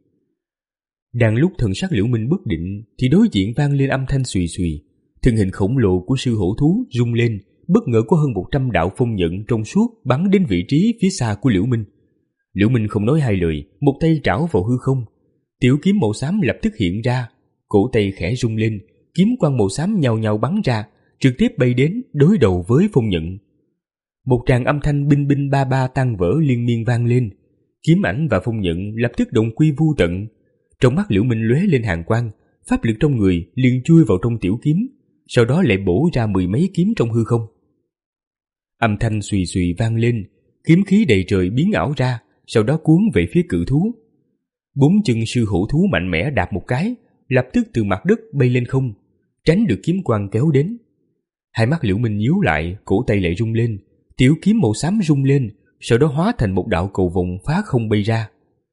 Đang lúc thần sắc Liễu Minh bất định thì đối diện vang lên âm thanh xùy xùy, thân hình khổng lồ của sư hổ thú rung lên, bất ngờ có hơn một trăm đạo phong nhận trong suốt bắn đến vị trí phía xa của Liễu Minh. Liễu Minh không nói hai lời, một tay trảo vào hư không, tiểu kiếm màu xám lập tức hiện ra, cổ tay khẽ rung lên, kiếm quang màu xám nhào nhào bắn ra, trực tiếp bay đến đối đầu với phong nhận. Một tràng âm thanh binh binh ba ba tan vỡ liên miên vang lên, kiếm ảnh và phong nhận lập tức đồng quy vu tận. Trong mắt Liễu Minh lóe lên hàn quang, pháp lực trong người liền chui vào trong tiểu kiếm, sau đó lại bổ ra mười mấy kiếm trong hư không. Âm thanh xùy xùy vang lên, kiếm khí đầy trời biến ảo ra, sau đó cuốn về phía cự thú. Bốn chân sư hổ thú mạnh mẽ đạp một cái, lập tức từ mặt đất bay lên không, tránh được kiếm quang kéo đến. Hai mắt Liễu Minh nhíu lại, cổ tay lại rung lên, tiểu kiếm màu xám rung lên, sau đó hóa thành một đạo cầu vồng phá không bay ra.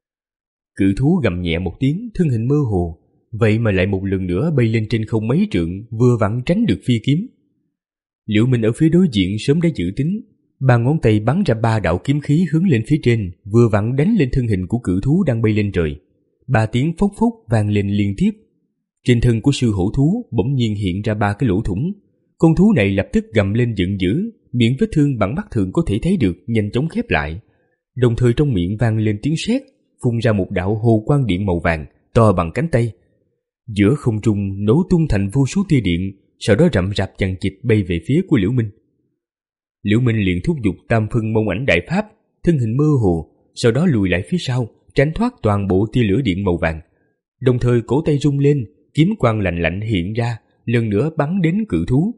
Cự thú gầm nhẹ một tiếng, thân hình mơ hồ, vậy mà lại một lần nữa bay lên trên không mấy trượng, vừa vặn tránh được phi kiếm. Liễu Minh ở phía đối diện sớm đã dự tính, ba ngón tay bắn ra ba đạo kiếm khí hướng lên phía trên, vừa vặn đánh lên thân hình của cự thú đang bay lên trời. Ba tiếng phốc phốc vang lên liên tiếp. Trên thân của sư hổ thú bỗng nhiên hiện ra ba cái lỗ thủng. Con thú này lập tức gầm lên giận dữ, miệng vết thương bằng mắt thường có thể thấy được nhanh chóng khép lại. Đồng thời trong miệng vang lên tiếng sét, phun ra một đạo hồ quang điện màu vàng to bằng cánh tay. Giữa không trung nổ tung thành vô số tia điện, sau đó rậm rạp chằng chịt bay về phía của Liễu Minh. Liễu Minh liền thúc giục tam phân mông ảnh đại pháp, thân hình mơ hồ, sau đó lùi lại phía sau, tránh thoát toàn bộ tia lửa điện màu vàng. Đồng thời cổ tay rung lên, kiếm quang lạnh lạnh hiện ra, lần nữa bắn đến cự thú.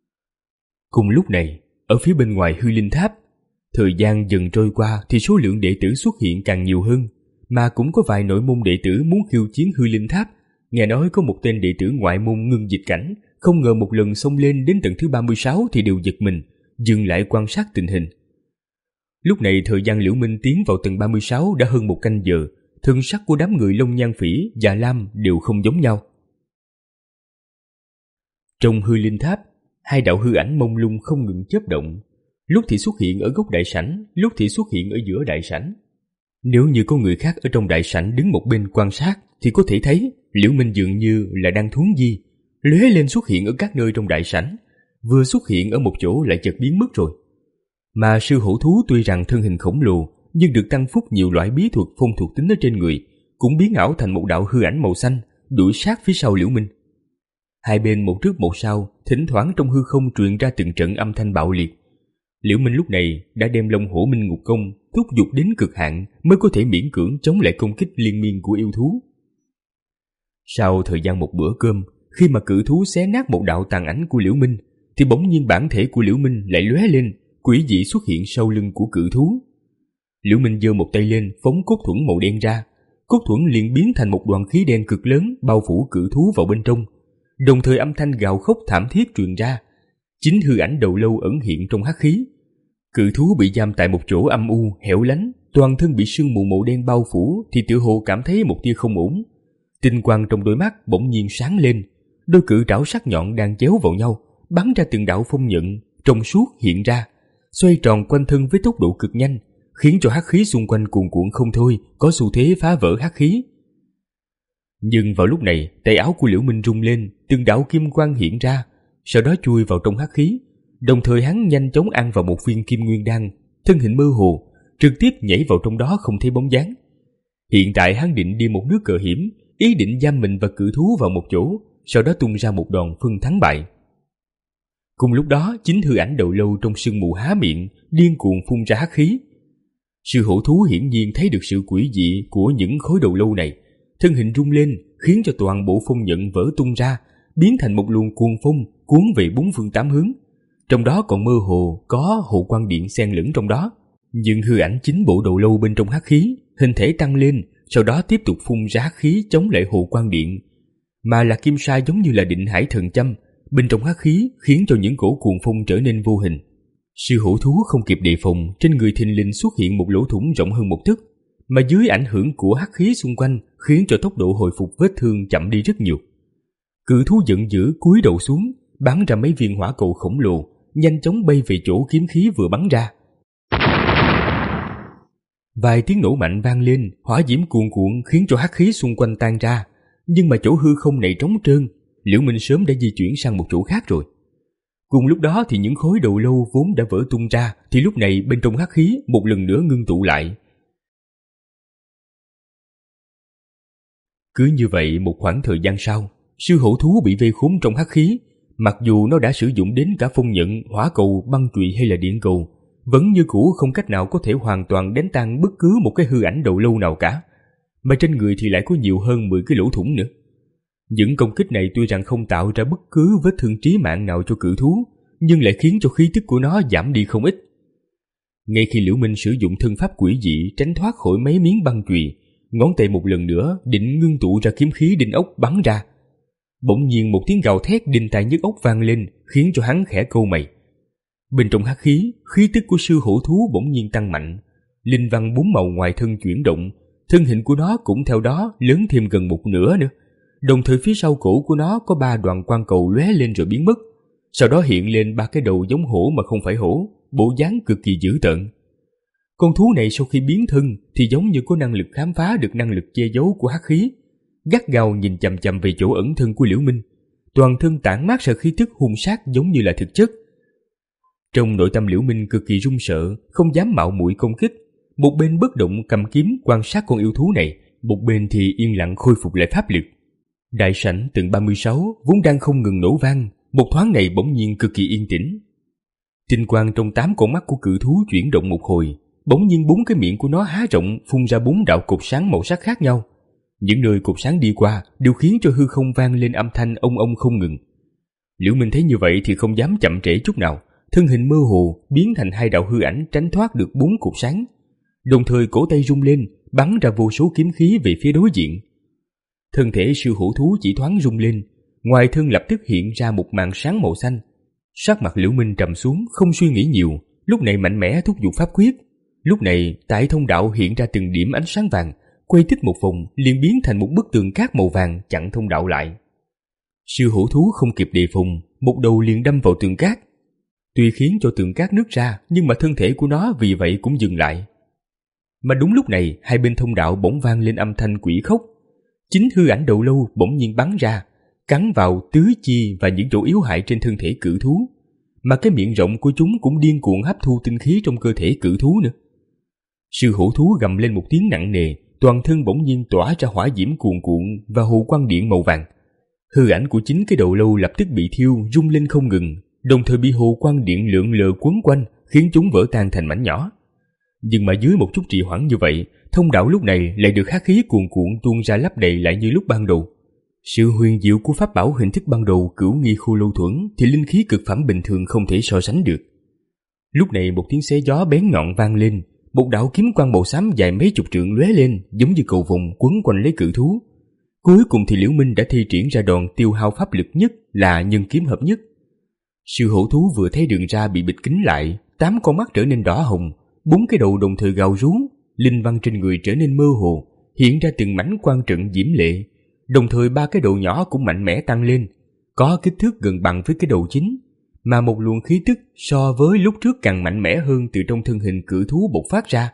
Cùng lúc này, ở phía bên ngoài hư linh tháp, thời gian dần trôi qua thì số lượng đệ tử xuất hiện càng nhiều hơn, mà cũng có vài nội môn đệ tử muốn khiêu chiến hư linh tháp. Nghe nói có một tên đệ tử ngoại môn ngưng dịch cảnh, không ngờ một lần xông lên đến tầng thứ ba mươi sáu thì đều giật mình, dừng lại quan sát tình hình. Lúc này thời gian Liễu Minh tiến vào tầng ba mươi sáu đã hơn một canh giờ, thân sắc của đám người Long Nhan Phỉ và Lam đều không giống nhau. Trong hư linh tháp, hai đạo hư ảnh mông lung không ngừng chớp động, lúc thì xuất hiện ở góc đại sảnh, lúc thì xuất hiện ở giữa đại sảnh. Nếu như có người khác ở trong đại sảnh đứng một bên quan sát thì có thể thấy Liễu Minh dường như là đang thuấn di, lóe lên xuất hiện ở các nơi trong đại sảnh, vừa xuất hiện ở một chỗ lại chợt biến mất rồi. Mà sư hổ thú tuy rằng thân hình khổng lồ, nhưng được tăng phúc nhiều loại bí thuật phong thuộc tính ở trên người, cũng biến ảo thành một đạo hư ảnh màu xanh, đuổi sát phía sau Liễu Minh. Hai bên một trước một sau, thỉnh thoảng trong hư không truyền ra từng trận âm thanh bạo liệt. Liễu Minh lúc này đã đem Long Hổ Minh Ngục Công thúc giục đến cực hạn mới có thể miễn cưỡng chống lại công kích liên miên của yêu thú. Sau thời gian một bữa cơm, khi mà cự thú xé nát một đạo tàn ảnh của Liễu Minh, thì bỗng nhiên bản thể của Liễu Minh lại lóe lên, quỷ dị xuất hiện sau lưng của cự thú. Liễu Minh giơ một tay lên, phóng cốt thuẫn màu đen ra, cốt thuẫn liền biến thành một đoàn khí đen cực lớn bao phủ cự thú vào bên trong. Đồng thời âm thanh gào khóc thảm thiết truyền ra. Chính hư ảnh đầu lâu ẩn hiện trong hắc khí. Cự thú bị giam tại một chỗ âm u, hẻo lánh, toàn thân bị sương mù màu đen bao phủ thì tựa hồ cảm thấy một tia không ổn. Tinh quang trong đôi mắt bỗng nhiên sáng lên, đôi cự trảo sắc nhọn đang chéo vào nhau, bắn ra từng đạo phong nhận trong suốt hiện ra. xoay tròn quanh thân với tốc độ cực nhanh, khiến cho hắc khí xung quanh cuồn cuộn không thôi, có xu thế phá vỡ hắc khí. Nhưng vào lúc này, tay áo của Liễu Minh rung lên, từng đạo kim quang hiện ra, sau đó chui vào trong hắc khí. Đồng thời hắn nhanh chóng ăn vào một viên kim nguyên đan, thân hình mơ hồ, trực tiếp nhảy vào trong đó không thấy bóng dáng. Hiện tại hắn định đi một nước cờ hiểm, ý định giam mình và cự thú vào một chỗ, sau đó tung ra một đòn phân thắng bại. Cùng lúc đó, chính hư ảnh đầu lâu trong sương mù há miệng, điên cuồng phun ra hắc khí. Sư hổ thú hiển nhiên thấy được sự quỷ dị của những khối đầu lâu này, thân hình rung lên, khiến cho toàn bộ phong nhận vỡ tung ra, biến thành một luồng cuồng phong cuốn về bốn phương tám hướng. Trong đó còn mơ hồ có hộ quang điện xen lẫn trong đó. Nhưng hư ảnh chính bộ đầu lâu bên trong hắc khí, hình thể tăng lên, sau đó tiếp tục phun ra hắc khí chống lại hộ quang điện, mà là kim sa giống như là định hải thần châm bên trong hắc khí, khiến cho những cổ cuồng phong trở nên vô hình. Sư hổ thú không kịp đề phòng, trên người thình lình xuất hiện một lỗ thủng rộng hơn một tấc, mà dưới ảnh hưởng của hắc khí xung quanh khiến cho tốc độ hồi phục vết thương chậm đi rất nhiều. Cự thú giận dữ cúi đầu xuống, bắn ra mấy viên hỏa cầu khổng lồ, nhanh chóng bay về chỗ kiếm khí vừa bắn ra. Vài tiếng nổ mạnh vang lên, hỏa diễm cuồn cuộn khiến cho hắc khí xung quanh tan ra, nhưng mà chỗ hư không này trống trơn, Liễu Minh sớm đã di chuyển sang một chỗ khác rồi. Cùng lúc đó thì những khối đầu lâu vốn đã vỡ tung ra, thì lúc này bên trong hắc khí một lần nữa ngưng tụ lại. Cứ như vậy một khoảng thời gian sau, sư hổ thú bị vây khốn trong hắc khí, mặc dù nó đã sử dụng đến cả phong nhận, hỏa cầu, băng chùy hay là điện cầu, vẫn như cũ không cách nào có thể hoàn toàn đánh tan bất cứ một cái hư ảnh đầu lâu nào cả, mà trên người thì lại có nhiều hơn mười cái lỗ thủng nữa. Những công kích này tuy rằng không tạo ra bất cứ vết thương chí mạng nào cho cự thú, nhưng lại khiến cho khí tức của nó giảm đi không ít. Ngay khi Liễu Minh sử dụng thân pháp quỷ dị tránh thoát khỏi mấy miếng băng chùy, ngón tay một lần nữa định ngưng tụ ra kiếm khí đinh ốc bắn ra, bỗng nhiên một tiếng gào thét đinh tai nhức óc vang lên, khiến cho hắn khẽ cau mày. Bên trong hắc khí, khí tức của sư hổ thú bỗng nhiên tăng mạnh, linh văn bốn màu ngoài thân chuyển động, thân hình của nó cũng theo đó lớn thêm gần một nửa nữa. Đồng thời phía sau cổ của nó có ba đoàn quang cầu lóe lên rồi biến mất, sau đó hiện lên ba cái đầu giống hổ mà không phải hổ, bộ dáng cực kỳ dữ tợn. Con thú này sau khi biến thân thì giống như có năng lực khám phá được năng lực che giấu của hắc khí, gắt gao nhìn chằm chằm về chỗ ẩn thân của Liễu Minh, toàn thân tản mát ra khí tức hung sát giống như là thực chất. Trong nội tâm Liễu Minh cực kỳ run sợ, không dám mạo muội công kích, một bên bất động cầm kiếm quan sát con yêu thú này, một bên thì yên lặng khôi phục lại pháp lực. Đại sảnh tầng ba mươi sáu vốn đang không ngừng nổ vang, một thoáng này bỗng nhiên cực kỳ yên tĩnh. Tinh quang trong tám con mắt của cự thú chuyển động một hồi, bỗng nhiên bốn cái miệng của nó há rộng phun ra bốn đạo cột sáng màu sắc khác nhau. Những nơi cột sáng đi qua đều khiến cho hư không vang lên âm thanh ông ông không ngừng. Liễu Minh thấy như vậy thì không dám chậm trễ chút nào, thân hình mơ hồ biến thành hai đạo hư ảnh tránh thoát được bốn cột sáng, đồng thời cổ tay rung lên bắn ra vô số kiếm khí về phía đối diện. Thân thể sư hổ thú chỉ thoáng rung lên, ngoài thân lập tức hiện ra một màn sáng màu xanh. Sắc mặt Liễu Minh trầm xuống, không suy nghĩ nhiều, lúc này mạnh mẽ thúc giục pháp quyết. Lúc này tại thông đạo hiện ra từng điểm ánh sáng vàng, quay tích một vòng liền biến thành một bức tường cát màu vàng chặn thông đạo lại. Sư hổ thú không kịp đề phòng, một đầu liền đâm vào tường cát. Tuy khiến cho tường cát nứt ra, nhưng mà thân thể của nó vì vậy cũng dừng lại. Mà đúng lúc này, hai bên thông đạo bỗng vang lên âm thanh quỷ khóc. Chính hư ảnh đầu lâu bỗng nhiên bắn ra, cắn vào tứ chi và những chỗ yếu hại trên thân thể cự thú, mà cái miệng rộng của chúng cũng điên cuồng hấp thu tinh khí trong cơ thể cự thú nữa. Sư hổ thú gầm lên một tiếng nặng nề, toàn thân bỗng nhiên tỏa ra hỏa diễm cuồn cuộn và hồ quang điện màu vàng. Hư ảnh của chính cái đầu lâu lập tức bị thiêu rung lên không ngừng, đồng thời bị hồ quang điện lượn lờ quấn quanh, khiến chúng vỡ tan thành mảnh nhỏ. Nhưng mà dưới một chút trì hoãn như vậy, thông đạo lúc này lại được hắc khí cuồn cuộn tuôn ra lấp đầy lại như lúc ban đầu. Sự huyền diệu của pháp bảo hình thức ban đầu Cửu Nghi Khô Lâu Thuẫn thì linh khí cực phẩm bình thường không thể so sánh được. Lúc này một tiếng xé gió bén nhọn vang lên, một đạo kiếm quang màu xám dài mấy chục trượng lóe lên, giống như cầu vồng quấn quanh lấy cự thú. Cuối cùng thì Liễu Minh đã thi triển ra đòn tiêu hao pháp lực nhất là nhân kiếm hợp nhất. Sư hổ thú vừa thấy đường ra bị bịt kín lại, tám con mắt trở nên đỏ hồng, bốn cái đầu đồng thời gào rú, linh văn trên người trở nên mơ hồ, hiện ra từng mảnh quang trận diễm lệ. Đồng thời ba cái đầu nhỏ cũng mạnh mẽ tăng lên, có kích thước gần bằng với cái đầu chính, mà một luồng khí tức so với lúc trước càng mạnh mẽ hơn từ trong thân hình cự thú bộc phát ra.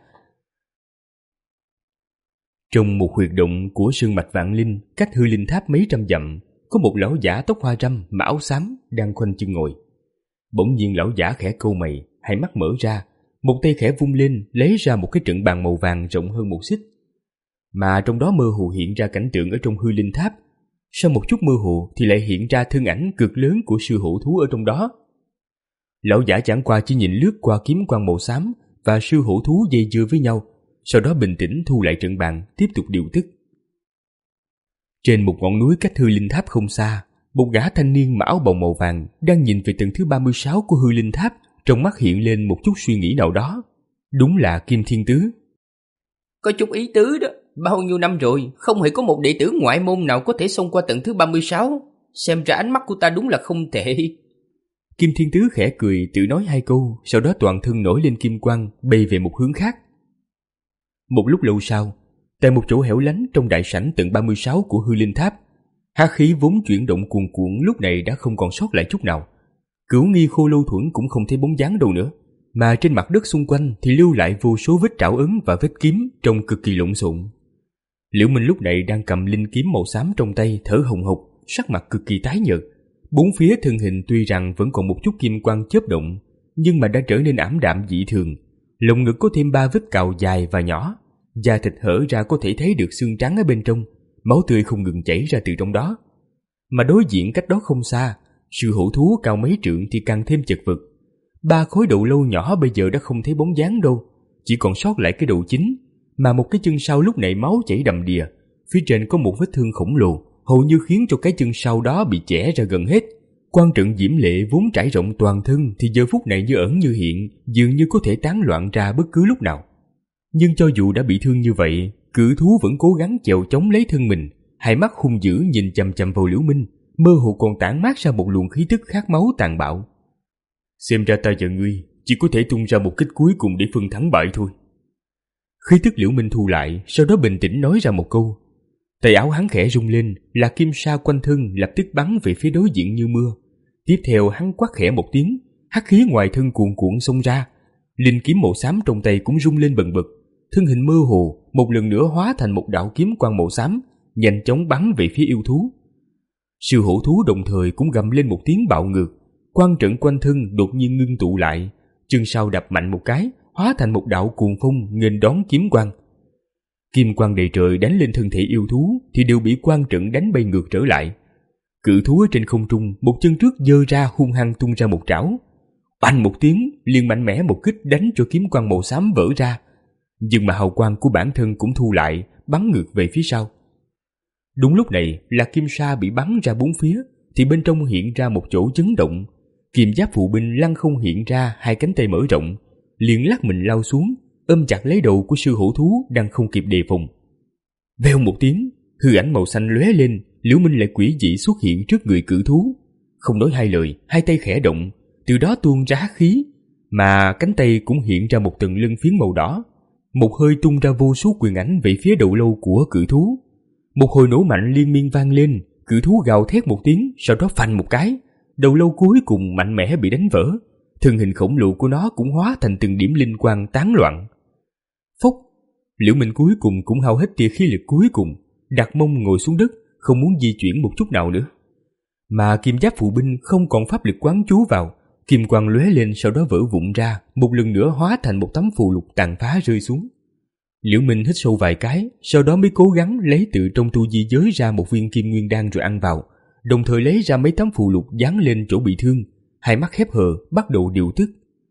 Trong một huyệt động của sơn mạch Vạn Linh, cách Hư Linh Tháp mấy trăm dặm, có một lão giả tóc hoa râm, mà áo xám đang khoanh chân ngồi. Bỗng nhiên lão giả khẽ cau mày, hai mắt mở ra, một tay khẽ vung lên lấy ra một cái trận bàn màu vàng rộng hơn một xích, mà trong đó mơ hồ hiện ra cảnh tượng ở trong Hư Linh Tháp. Sau một chút mơ hồ thì lại hiện ra thân ảnh cực lớn của sư hổ thú ở trong đó. Lão giả chẳng qua chỉ nhìn lướt qua kiếm quang màu xám và sư hổ thú dây dưa với nhau, sau đó bình tĩnh thu lại trận bàn, tiếp tục điều tức. Trên một ngọn núi cách Hư Linh Tháp không xa, một gã thanh niên mặc áo bào màu vàng đang nhìn về tầng thứ ba mươi sáu của Hư Linh Tháp, trong mắt hiện lên một chút suy nghĩ nào đó. Đúng là Kim Thiên Tứ. Có chút ý tứ đó, bao nhiêu năm rồi không hề có một đệ tử ngoại môn nào có thể xông qua tầng thứ ba mươi sáu, xem ra ánh mắt của ta đúng là không tệ. Kim Thiên Tứ khẽ cười tự nói hai câu, sau đó toàn thân nổi lên kim quang bay về một hướng khác. Một lúc lâu sau, tại một chỗ hẻo lánh trong đại sảnh tầng ba mươi sáu của Hư Linh Tháp, hắc khí vốn chuyển động cuồn cuộn lúc này đã không còn sót lại chút nào. Cửu Nghi Khô Lâu Thuẫn cũng không thấy bóng dáng đâu nữa, mà trên mặt đất xung quanh thì lưu lại vô số vết trảo ấn và vết kiếm trông cực kỳ lộn xộn. Liễu Minh lúc này đang cầm linh kiếm màu xám trong tay, thở hồng hộc, sắc mặt cực kỳ tái nhợt. Bốn phía thân hình tuy rằng vẫn còn một chút kim quang chớp động, nhưng mà đã trở nên ảm đạm dị thường. Lồng ngực có thêm ba vết cào dài và nhỏ, da thịt hở ra có thể thấy được xương trắng ở bên trong, máu tươi không ngừng chảy ra từ trong đó. Mà đối diện cách đó không xa, sư hổ thú cao mấy trượng thì càng thêm chật vật. Ba khối đầu lâu nhỏ bây giờ đã không thấy bóng dáng đâu, chỉ còn sót lại cái đầu chính, mà một cái chân sau lúc này máu chảy đầm đìa. Phía trên có một vết thương khổng lồ, hầu như khiến cho cái chân sau đó bị chẻ ra gần hết. Quan trận diễm lệ vốn trải rộng toàn thân thì giờ phút này như ẩn như hiện, dường như có thể tán loạn ra bất cứ lúc nào. Nhưng cho dù đã bị thương như vậy, cự thú vẫn cố gắng chèo chống lấy thân mình, hai mắt hung dữ nhìn chằm chằm vào Liễu Minh, mơ hồ còn tản mát ra một luồng khí tức khát máu tàn bạo. Xem ra ta và ngươi chỉ có thể tung ra một kích cuối cùng để phân thắng bại thôi. Khí tức Liễu Minh thu lại, sau đó bình tĩnh nói ra một câu. Tay áo hắn khẽ rung lên, là kim sa quanh thân lập tức bắn về phía đối diện như mưa. Tiếp theo hắn quát khẽ một tiếng, hắc khí ngoài thân cuồn cuộn xông ra. Linh kiếm màu xám trong tay cũng rung lên bần bật, thân hình mơ hồ một lần nữa hóa thành một đạo kiếm quang màu xám, nhanh chóng bắn về phía yêu thú. Sư hổ thú đồng thời cũng gầm lên một tiếng bạo ngược, quan trận quanh thân đột nhiên ngưng tụ lại, chân sau đạp mạnh một cái, hóa thành một đạo cuồng phong nghênh đón kiếm quang. Kim quang đầy trời đánh lên thân thể yêu thú thì đều bị quan trận đánh bay ngược trở lại. Cự thú ở trên không trung một chân trước giơ ra hung hăng tung ra một trảo, oanh một tiếng liền mạnh mẽ một kích đánh cho kiếm quang màu xám vỡ ra. Nhưng mà hào quang của bản thân cũng thu lại, bắn ngược về phía sau. Đúng lúc này là kim sa bị bắn ra bốn phía, thì bên trong hiện ra một chỗ chấn động. Kim giáp phụ binh lăng không hiện ra hai cánh tay mở rộng, liền lắc mình lao xuống, ôm chặt lấy đầu của sư hổ thú đang không kịp đề phòng. Vèo một tiếng, hư ảnh màu xanh lóe lên, Liễu Minh lại quỷ dị xuất hiện trước người cự thú. Không nói hai lời, hai tay khẽ động, từ đó tuôn ra hắc khí, mà cánh tay cũng hiện ra một tầng lân phiến màu đỏ. Một hơi tung ra vô số quyền ảnh về phía đầu lâu của cự thú. Một hồi nổ mạnh liên miên vang lên, cự thú gào thét một tiếng, sau đó phanh một cái, đầu lâu cuối cùng mạnh mẽ bị đánh vỡ. Thân hình khổng lồ của nó cũng hóa thành từng điểm linh quang tán loạn. Phốc, Liễu Minh cuối cùng cũng hao hết tia khí lực cuối cùng, đặt mông ngồi xuống đất, không muốn di chuyển một chút nào nữa. Mà kim giáp phụ binh không còn pháp lực quán chú vào, kim quang lóe lên sau đó vỡ vụn ra, một lần nữa hóa thành một tấm phù lục tàn phá rơi xuống. Liễu Minh hít sâu vài cái, sau đó mới cố gắng lấy từ trong tu di giới ra một viên kim nguyên đan rồi ăn vào, đồng thời lấy ra mấy tấm phù lục dán lên chỗ bị thương, hai mắt khép hờ bắt đầu điều tức.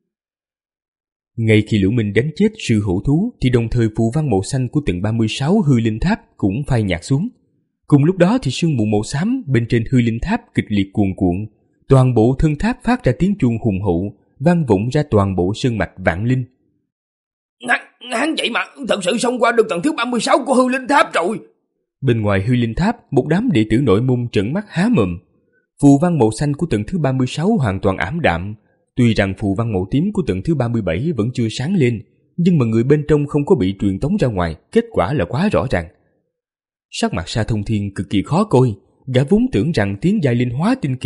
Ngay khi Liễu Minh đánh chết sư hổ thú thì đồng thời phù văn màu xanh của tầng ba mươi sáu hư linh tháp cũng phai nhạt xuống. Cùng lúc đó thì sương mù màu xám bên trên hư linh tháp kịch liệt cuồn cuộn, toàn bộ thân tháp phát ra tiếng chuông hùng hậu, vang vọng ra toàn bộ sơn mạch Vạn Linh. Hắn, hắn vậy mà thật sự xông qua được tầng thứ ba mươi sáu của hư linh tháp rồi. Bên ngoài hư linh tháp, một đám đệ tử nội môn trợn mắt há mồm. Phù văn màu xanh của tầng thứ ba mươi sáu hoàn toàn ảm đạm. Tuy rằng phù văn màu tím của tầng thứ ba mươi bảy vẫn chưa sáng lên, nhưng mà người bên trong không có bị truyền tống ra ngoài, kết quả là quá rõ ràng. Sắc mặt Sa Thông Thiên cực kỳ khó coi, gã vốn tưởng rằng tiến giai linh hóa tinh kỳ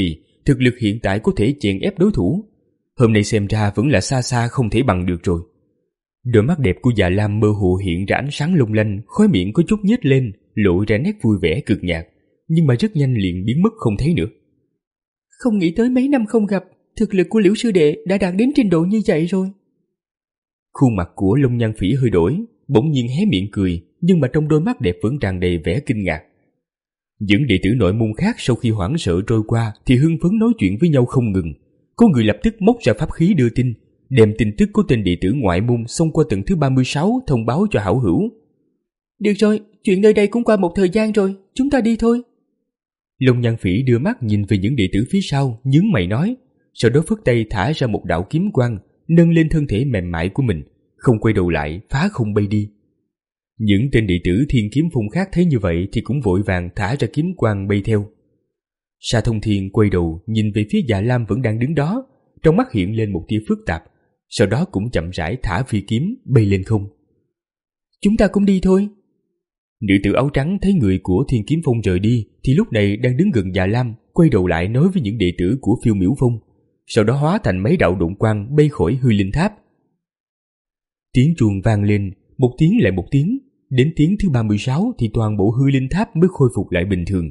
thực lực hiện tại có thể chèn ép đối thủ. Hôm nay xem ra vẫn là xa xa không thể bằng được rồi. Đôi mắt đẹp của Dạ Lam mơ hồ hiện ra ánh sáng long lanh, khóe miệng có chút nhếch lên, lộ ra nét vui vẻ cực nhạt, nhưng mà rất nhanh liền biến mất không thấy nữa. Không nghĩ tới mấy năm không gặp, thực lực của Liễu sư đệ đã đạt đến trình độ như vậy rồi. Khuôn mặt của Long Nhan Phỉ hơi đổi, bỗng nhiên hé miệng cười, nhưng mà trong đôi mắt đẹp vẫn tràn đầy vẻ kinh ngạc. Những đệ tử nội môn khác sau khi hoảng sợ trôi qua thì hưng phấn nói chuyện với nhau không ngừng. Có người lập tức móc ra pháp khí đưa tin, đem tin tức của tên đệ tử ngoại môn xông qua tầng thứ ba mươi sáu thông báo cho hảo hữu. Được rồi, chuyện nơi đây cũng qua một thời gian rồi, chúng ta đi thôi. Long Nhan Phỉ đưa mắt nhìn về những đệ tử phía sau, nhướng mày nói, sau đó phất tay thả ra một đạo kiếm quang, nâng lên thân thể mềm mại của mình, không quay đầu lại, phá không bay đi. Những tên đệ tử Thiên Kiếm Phong khác thấy như vậy thì cũng vội vàng thả ra kiếm quang bay theo. Sa Thông Thiên quay đầu nhìn về phía Dạ Lam vẫn đang đứng đó, trong mắt hiện lên một tia phức tạp, sau đó cũng chậm rãi thả phi kiếm bay lên không. Chúng ta cũng đi thôi. Nữ tử áo trắng thấy người của Thiên Kiếm Phong rời đi thì lúc này đang đứng gần Dạ Lam, quay đầu lại nói với những đệ tử của Phiêu Miểu Phong, sau đó hóa thành mấy đạo độn quang bay khỏi hư linh tháp. Tiếng chuông vang lên, một tiếng lại một tiếng, đến tiếng thứ ba mươi sáu thì toàn bộ hư linh tháp mới khôi phục lại bình thường.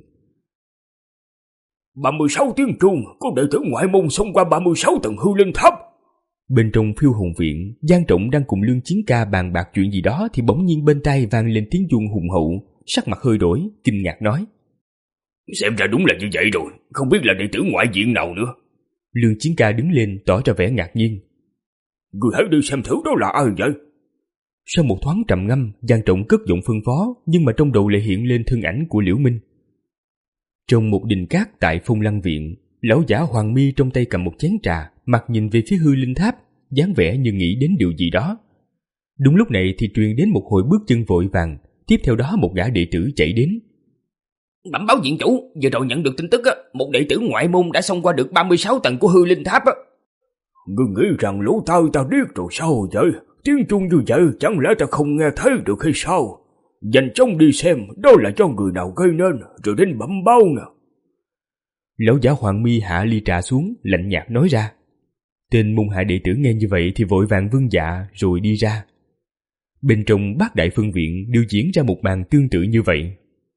ba mươi sáu tiếng chuông, có đệ tử ngoại môn xông qua ba mươi sáu tầng hư linh tháp. Bên trong Phiêu Hồn Viện, Giang Trọng đang cùng Lương Chiến Ca bàn bạc chuyện gì đó thì bỗng nhiên bên tai vang lên tiếng chuông hùng hậu, sắc mặt hơi đổi, kinh ngạc nói: Xem ra đúng là như vậy rồi, không biết là đệ tử ngoại viện nào nữa. Lương Chiến Ca đứng lên tỏ ra vẻ ngạc nhiên. Người hãy đi xem thử đó là ai vậy? Sau một thoáng trầm ngâm, Giang Trọng cất giọng phân phó, nhưng mà trong đầu lại hiện lên thân ảnh của Liễu Minh. Trong một đình cát tại Phong Lăng Viện, lão giả Hoàng Mi trong tay cầm một chén trà, mặt nhìn về phía hư linh tháp, dáng vẻ như nghĩ đến điều gì đó. Đúng lúc này thì truyền đến một hồi bước chân vội vàng, tiếp theo đó một gã đệ tử chạy đến. Bẩm báo viện chủ, vừa rồi nhận được tin tức, một đệ tử ngoại môn đã xông qua được ba mươi sáu tầng của hư linh tháp. Ngươi nghĩ rằng lỗ tai ta điếc rồi sao vậy? Tiếng chuông như vậy chẳng lẽ ta không nghe thấy được hay sao? Nhanh chóng đi xem đó là cho người nào gây nên, rồi đến bẩm báo nè. Lão giả Hoàng Mi hạ ly trà xuống, lạnh nhạt nói ra. Tên môn hạ đệ tử nghe như vậy thì vội vàng vâng dạ rồi đi ra. Bên trong Bát Đại Phân Viện đều diễn ra một màn tương tự như vậy.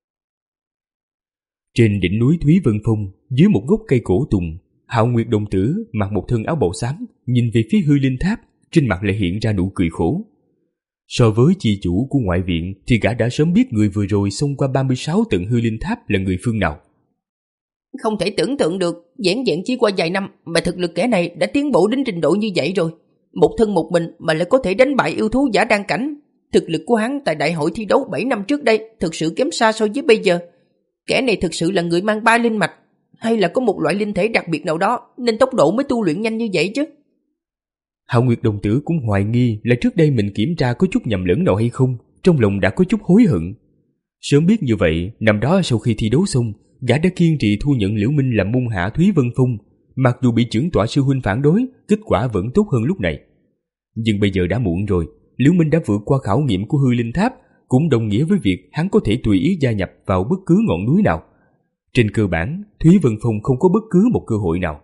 Trên đỉnh núi Thúy Vân Phong, dưới một gốc cây cổ tùng, Hạo Nguyệt đồng tử mặc một thân áo bào xám, nhìn về phía hư linh tháp, trên mặt lại hiện ra nụ cười khổ. So với chi chủ của ngoại viện thì gã đã sớm biết người vừa rồi xông qua ba mươi sáu tầng hư linh tháp là người phương nào. Không thể tưởng tượng được, giản dạng chỉ qua vài năm mà thực lực kẻ này đã tiến bộ đến trình độ như vậy rồi. Một thân một mình mà lại có thể đánh bại yêu thú giả đan cảnh. Thực lực của hắn tại đại hội thi đấu bảy năm trước đây thực sự kém xa so với bây giờ. Kẻ này thực sự là người mang ba linh mạch, hay là có một loại linh thể đặc biệt nào đó nên tốc độ mới tu luyện nhanh như vậy chứ? Hạo Nguyệt đồng tử cũng hoài nghi là trước đây mình kiểm tra có chút nhầm lẫn nào hay không, trong lòng đã có chút hối hận. Sớm biết như vậy, năm đó sau khi thi đấu xong, gã đã kiên trì thu nhận Liễu Minh làm môn hạ Thúy Vân Phong, mặc dù bị trưởng tọa sư huynh phản đối, kết quả vẫn tốt hơn lúc này. Nhưng bây giờ đã muộn rồi, Liễu Minh đã vượt qua khảo nghiệm của hư linh tháp, cũng đồng nghĩa với việc hắn có thể tùy ý gia nhập vào bất cứ ngọn núi nào. Trên cơ bản, Thúy Vân Phong không có bất cứ một cơ hội nào.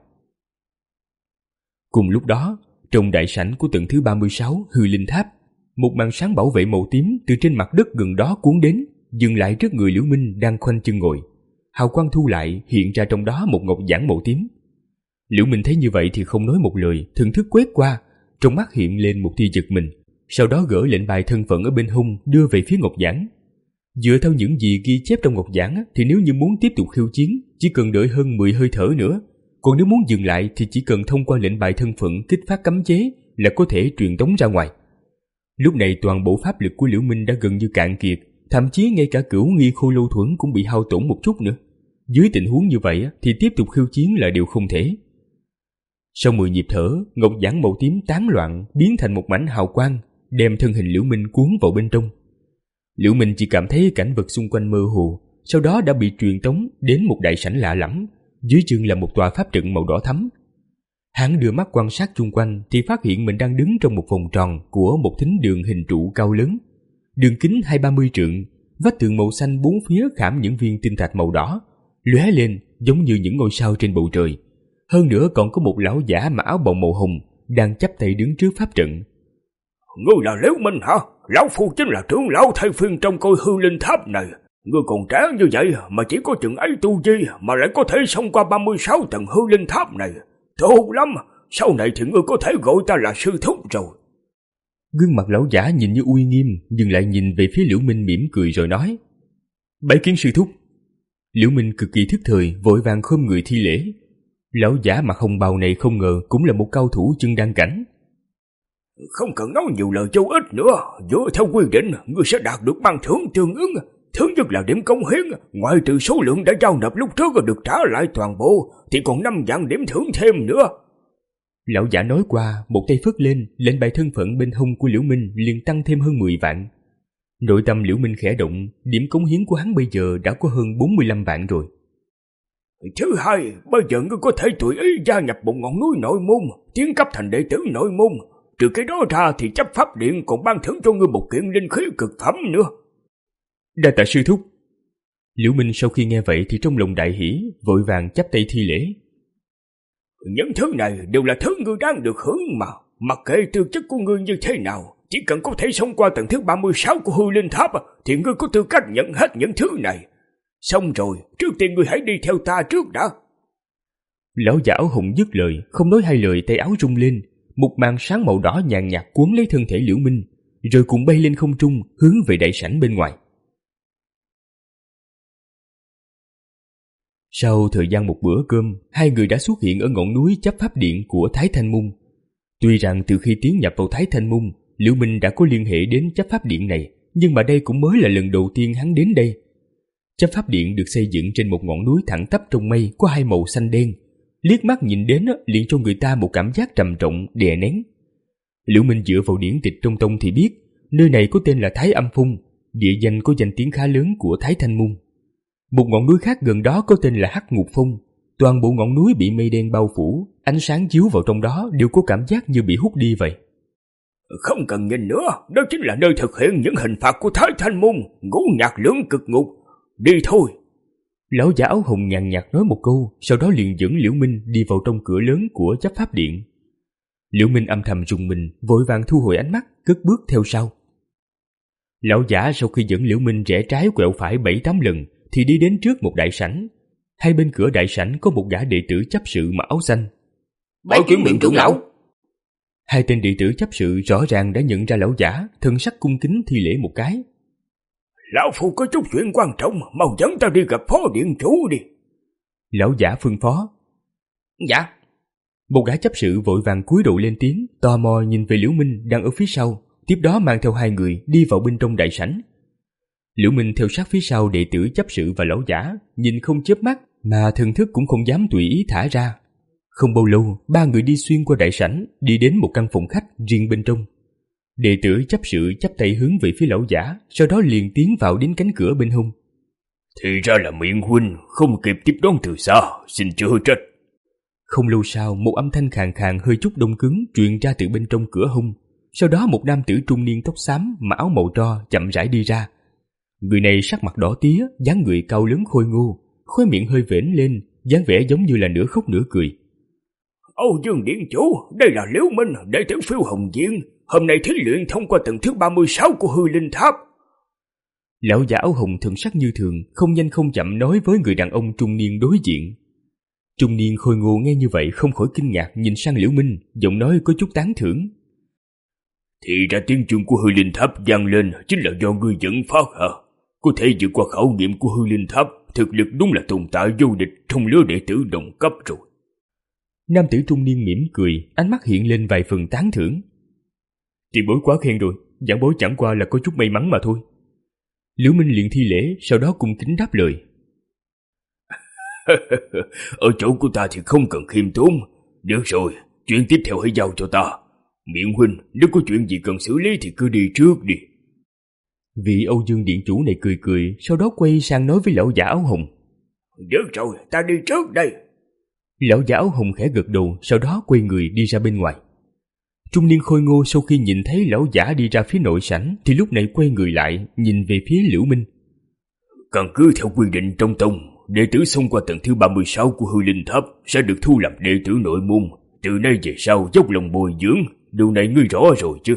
Cùng lúc đó, trong đại sảnh của tầng thứ ba mươi sáu hư linh tháp, một màn sáng bảo vệ màu tím từ trên mặt đất gần đó cuốn đến, dừng lại trước người Liễu Minh đang khoanh chân ngồi. Hào quang thu lại, hiện ra trong đó một ngọc giản màu tím. Liễu Minh thấy như vậy thì không nói một lời, thần thức quét qua, trong mắt hiện lên một tia giật mình, sau đó gỡ lệnh bài thân phận ở bên hông đưa về phía ngọc giản. Dựa theo những gì ghi chép trong ngọc giản thì nếu như muốn tiếp tục khiêu chiến, chỉ cần đợi hơn mười hơi thở nữa, còn nếu muốn dừng lại thì chỉ cần thông qua lệnh bài thân phận kích phát cấm chế là có thể truyền tống ra ngoài. Lúc này toàn bộ pháp lực của Liễu Minh đã gần như cạn kiệt, thậm chí ngay cả cửu nghi khô lâu thuẫn cũng bị hao tổn một chút nữa. Dưới tình huống như vậy thì tiếp tục khiêu chiến là điều không thể. Sau mười nhịp thở, ngọc giản màu tím tán loạn biến thành một mảnh hào quang, đem thân hình Liễu Minh cuốn vào bên trong. Liễu Minh chỉ cảm thấy cảnh vật xung quanh mơ hồ, sau đó đã bị truyền tống đến một đại sảnh lạ lẫm, dưới chân là một tòa pháp trận màu đỏ thắm. Hắn đưa mắt quan sát chung quanh thì phát hiện mình đang đứng trong một vòng tròn của một thính đường hình trụ cao lớn, đường kính hai ba mươi trượng, vách tường màu xanh bốn phía khảm những viên tinh thạch màu đỏ, lóe lên giống như những ngôi sao trên bầu trời. Hơn nữa còn có một lão giả mặc áo bào màu hồng đang chắp tay đứng trước pháp trận. Ngươi là Liễu Minh hả? Lão phu chính là trưởng lão thay phiên trong coi hư linh tháp này. Ngươi còn trẻ như vậy mà chỉ có chừng ấy tu vi mà lại có thể xông qua ba mươi sáu tầng hư linh tháp này. Tốt lắm, sau này thì ngươi có thể gọi ta là sư thúc rồi. Gương mặt lão giả nhìn như uy nghiêm, nhưng lại nhìn về phía Liễu Minh mỉm cười rồi nói: Bái kiến sư thúc. Liễu Minh cực kỳ thức thời, vội vàng khom người thi lễ. Lão giả mặc hồng bào này không ngờ cũng là một cao thủ chân đan cảnh. Không cần nói nhiều lời vô ích nữa, dựa theo quy định, ngươi sẽ đạt được ban thưởng tương ứng. Thứ nhất là điểm cống hiến, ngoại trừ số lượng đã giao nộp lúc trước được trả lại toàn bộ, thì còn năm vạn điểm thưởng thêm nữa. Lão giả nói qua, một tay phất lên, lệnh bài thân phận bên hông của Liễu Minh liền tăng thêm hơn mười vạn. Nội tâm Liễu Minh khẽ động, điểm cống hiến của hắn bây giờ đã có hơn bốn mươi lăm vạn rồi. Thứ hai, bây giờ ngươi có thể tùy ý gia nhập một ngọn núi nội môn, tiến cấp thành đệ tử nội môn. Trừ cái đó ra thì chấp pháp điện còn ban thưởng cho ngươi một kiện linh khí cực phẩm nữa. Đa tạ sư thúc. Liễu Minh sau khi nghe vậy thì trong lòng đại hỉ, vội vàng chắp tay thi lễ. Những thứ này đều là thứ ngươi đang được hưởng mà. Mặc kệ tư chất của ngươi như thế nào, chỉ cần có thể xông qua tầng thứ ba mươi sáu của hư linh tháp thì ngươi có tư cách nhận hết những thứ này. Xong rồi, trước tiên ngươi hãy đi theo ta trước đã. Lão giả áo hồng dứt lời, không nói hai lời, tay áo rung lên, một màn sáng màu đỏ nhàn nhạt cuốn lấy thân thể Liễu Minh, rồi cùng bay lên không trung, hướng về đại sảnh bên ngoài. Sau thời gian một bữa cơm, hai người đã xuất hiện ở ngọn núi chấp pháp điện của Thái Thanh Môn. Tuy rằng từ khi tiến nhập vào Thái Thanh Môn, Liễu Minh đã có liên hệ đến chấp pháp điện này, nhưng mà đây cũng mới là lần đầu tiên hắn đến đây. Chấp pháp điện được xây dựng trên một ngọn núi thẳng tắp trong mây, có hai màu xanh đen. Liếc mắt nhìn đến liền cho người ta một cảm giác trầm trọng, đè nén. Liễu Minh dựa vào điển tịch trong tông thì biết, nơi này có tên là Thái Âm Phong, địa danh có danh tiếng khá lớn của Thái Thanh Môn. Một ngọn núi khác gần đó có tên là Hắc Ngục Phong. Toàn bộ ngọn núi bị mây đen bao phủ, ánh sáng chiếu vào trong đó đều có cảm giác như bị hút đi vậy. Không cần nhìn nữa, đó chính là nơi thực hiện những hình phạt của Thái Thanh Môn, ngũ nhạc lưỡng cực ngục. Đi thôi. Lão giả áo hồng nhàn nhạt nói một câu, sau đó liền dẫn Liễu Minh đi vào trong cửa lớn của chấp pháp điện. Liễu Minh âm thầm rùng mình, vội vàng thu hồi ánh mắt, cất bước theo sau. Lão giả sau khi dẫn Liễu Minh rẽ trái quẹo phải bảy tám lần, thì đi đến trước một đại sảnh. Hai bên cửa đại sảnh có một gã đệ tử chấp sự mặc áo xanh. Bái kiến miệng trưởng lão. Hai tên đệ tử chấp sự rõ ràng đã nhận ra lão giả, thân sắc cung kính thi lễ một cái. Lão phu có chút chuyện quan trọng, mau dẫn ta đi gặp phó điện chủ đi. Lão giả phân phó. Dạ. Một gã chấp sự vội vàng cúi đầu lên tiếng, tò mò nhìn về Liễu Minh đang ở phía sau, tiếp đó mang theo hai người đi vào bên trong đại sảnh. Liễu Minh theo sát phía sau đệ tử chấp sự và lão giả, nhìn không chớp mắt mà thần thức cũng không dám tùy ý thả ra. Không bao lâu, ba người đi xuyên qua đại sảnh, đi đến một căn phòng khách riêng bên trong. Đệ tử chấp sự chắp tay hướng về phía lão giả, sau đó liền tiến vào đến cánh cửa bên hông. Thì ra là Miện huynh, không kịp tiếp đón từ xa, xin chớ trách. Không lâu sau, một âm thanh khàn khàn hơi chút đông cứng truyền ra từ bên trong cửa hông. Sau đó một nam tử trung niên tóc xám, mặc áo màu tro chậm rãi đi ra. Người này sắc mặt đỏ tía, dáng người cao lớn khôi ngô, khóe miệng hơi vểnh lên, dáng vẻ giống như là nửa khóc nửa cười. Âu Dương điện chủ, đây là Liễu Minh, đệ tử Phiêu Hồng Viên. Hôm nay thí luyện thông qua tầng thứ ba mươi sáu của hư linh tháp. Lão giả áo hồng thần sắc như thường, không nhanh không chậm nói với người đàn ông trung niên đối diện. Trung niên khôi ngô nghe như vậy không khỏi kinh ngạc nhìn sang Liễu Minh, giọng nói có chút tán thưởng. Thì ra tiếng chuông của hư linh tháp vang lên chính là do ngươi dẫn phát hả? Có thể vượt qua khảo nghiệm của hư linh tháp, thực lực đúng là tồn tại vô địch trong lứa đệ tử đồng cấp rồi. Nam tử trung niên mỉm cười, ánh mắt hiện lên vài phần tán thưởng. Tiền bối quá khen rồi, giảng bối chẳng qua là có chút may mắn mà thôi. Liễu Minh liền thi lễ, sau đó cung kính đáp lời. Ở chỗ của ta thì không cần khiêm tốn. Được rồi, chuyện tiếp theo hãy giao cho ta. Miện huynh, nếu có chuyện gì cần xử lý thì cứ đi trước đi. Vị Âu Dương điện chủ này cười cười, sau đó quay sang nói với lão giả áo hồng. Được rồi, ta đi trước đây. Lão giả áo hồng khẽ gật đầu, sau đó quay người đi ra bên ngoài. Trung niên khôi ngô sau khi nhìn thấy lão giả đi ra phía nội sảnh thì lúc này quay người lại nhìn về phía Liễu Minh. Căn cứ theo quy định trong tông, đệ tử xông qua tầng thứ ba mươi sáu của hư linh tháp sẽ được thu làm đệ tử nội môn. Từ nay về sau dốc lòng bồi dưỡng, điều này ngươi rõ rồi chứ?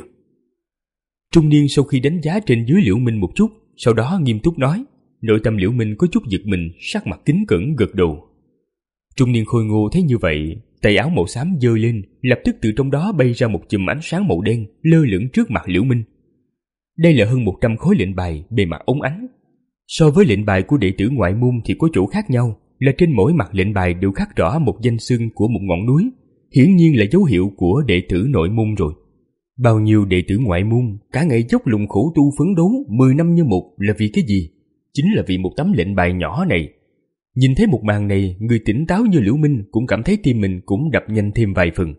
Trung niên sau khi đánh giá trên dưới Liễu Minh một chút, sau đó nghiêm túc nói. Nội tâm Liễu Minh có chút giật mình, sắc mặt kính cẩn gật đầu. Trung niên khôi ngô thấy như vậy, tay áo màu xám giơ lên, lập tức từ trong đó bay ra một chùm ánh sáng màu đen lơ lửng trước mặt Liễu Minh. Đây là hơn một trăm khối lệnh bài bề mặt óng ánh. So với lệnh bài của đệ tử ngoại môn thì có chỗ khác nhau, là trên mỗi mặt lệnh bài đều khắc rõ một danh xưng của một ngọn núi, hiển nhiên là dấu hiệu của đệ tử nội môn rồi. Bao nhiêu đệ tử ngoại môn cả ngày dốc lòng khổ tu phấn đấu mười năm như một là vì cái gì? Chính là vì một tấm lệnh bài nhỏ này. Nhìn thấy một màn này, người tỉnh táo như Liễu Minh cũng cảm thấy tim mình cũng đập nhanh thêm vài phần.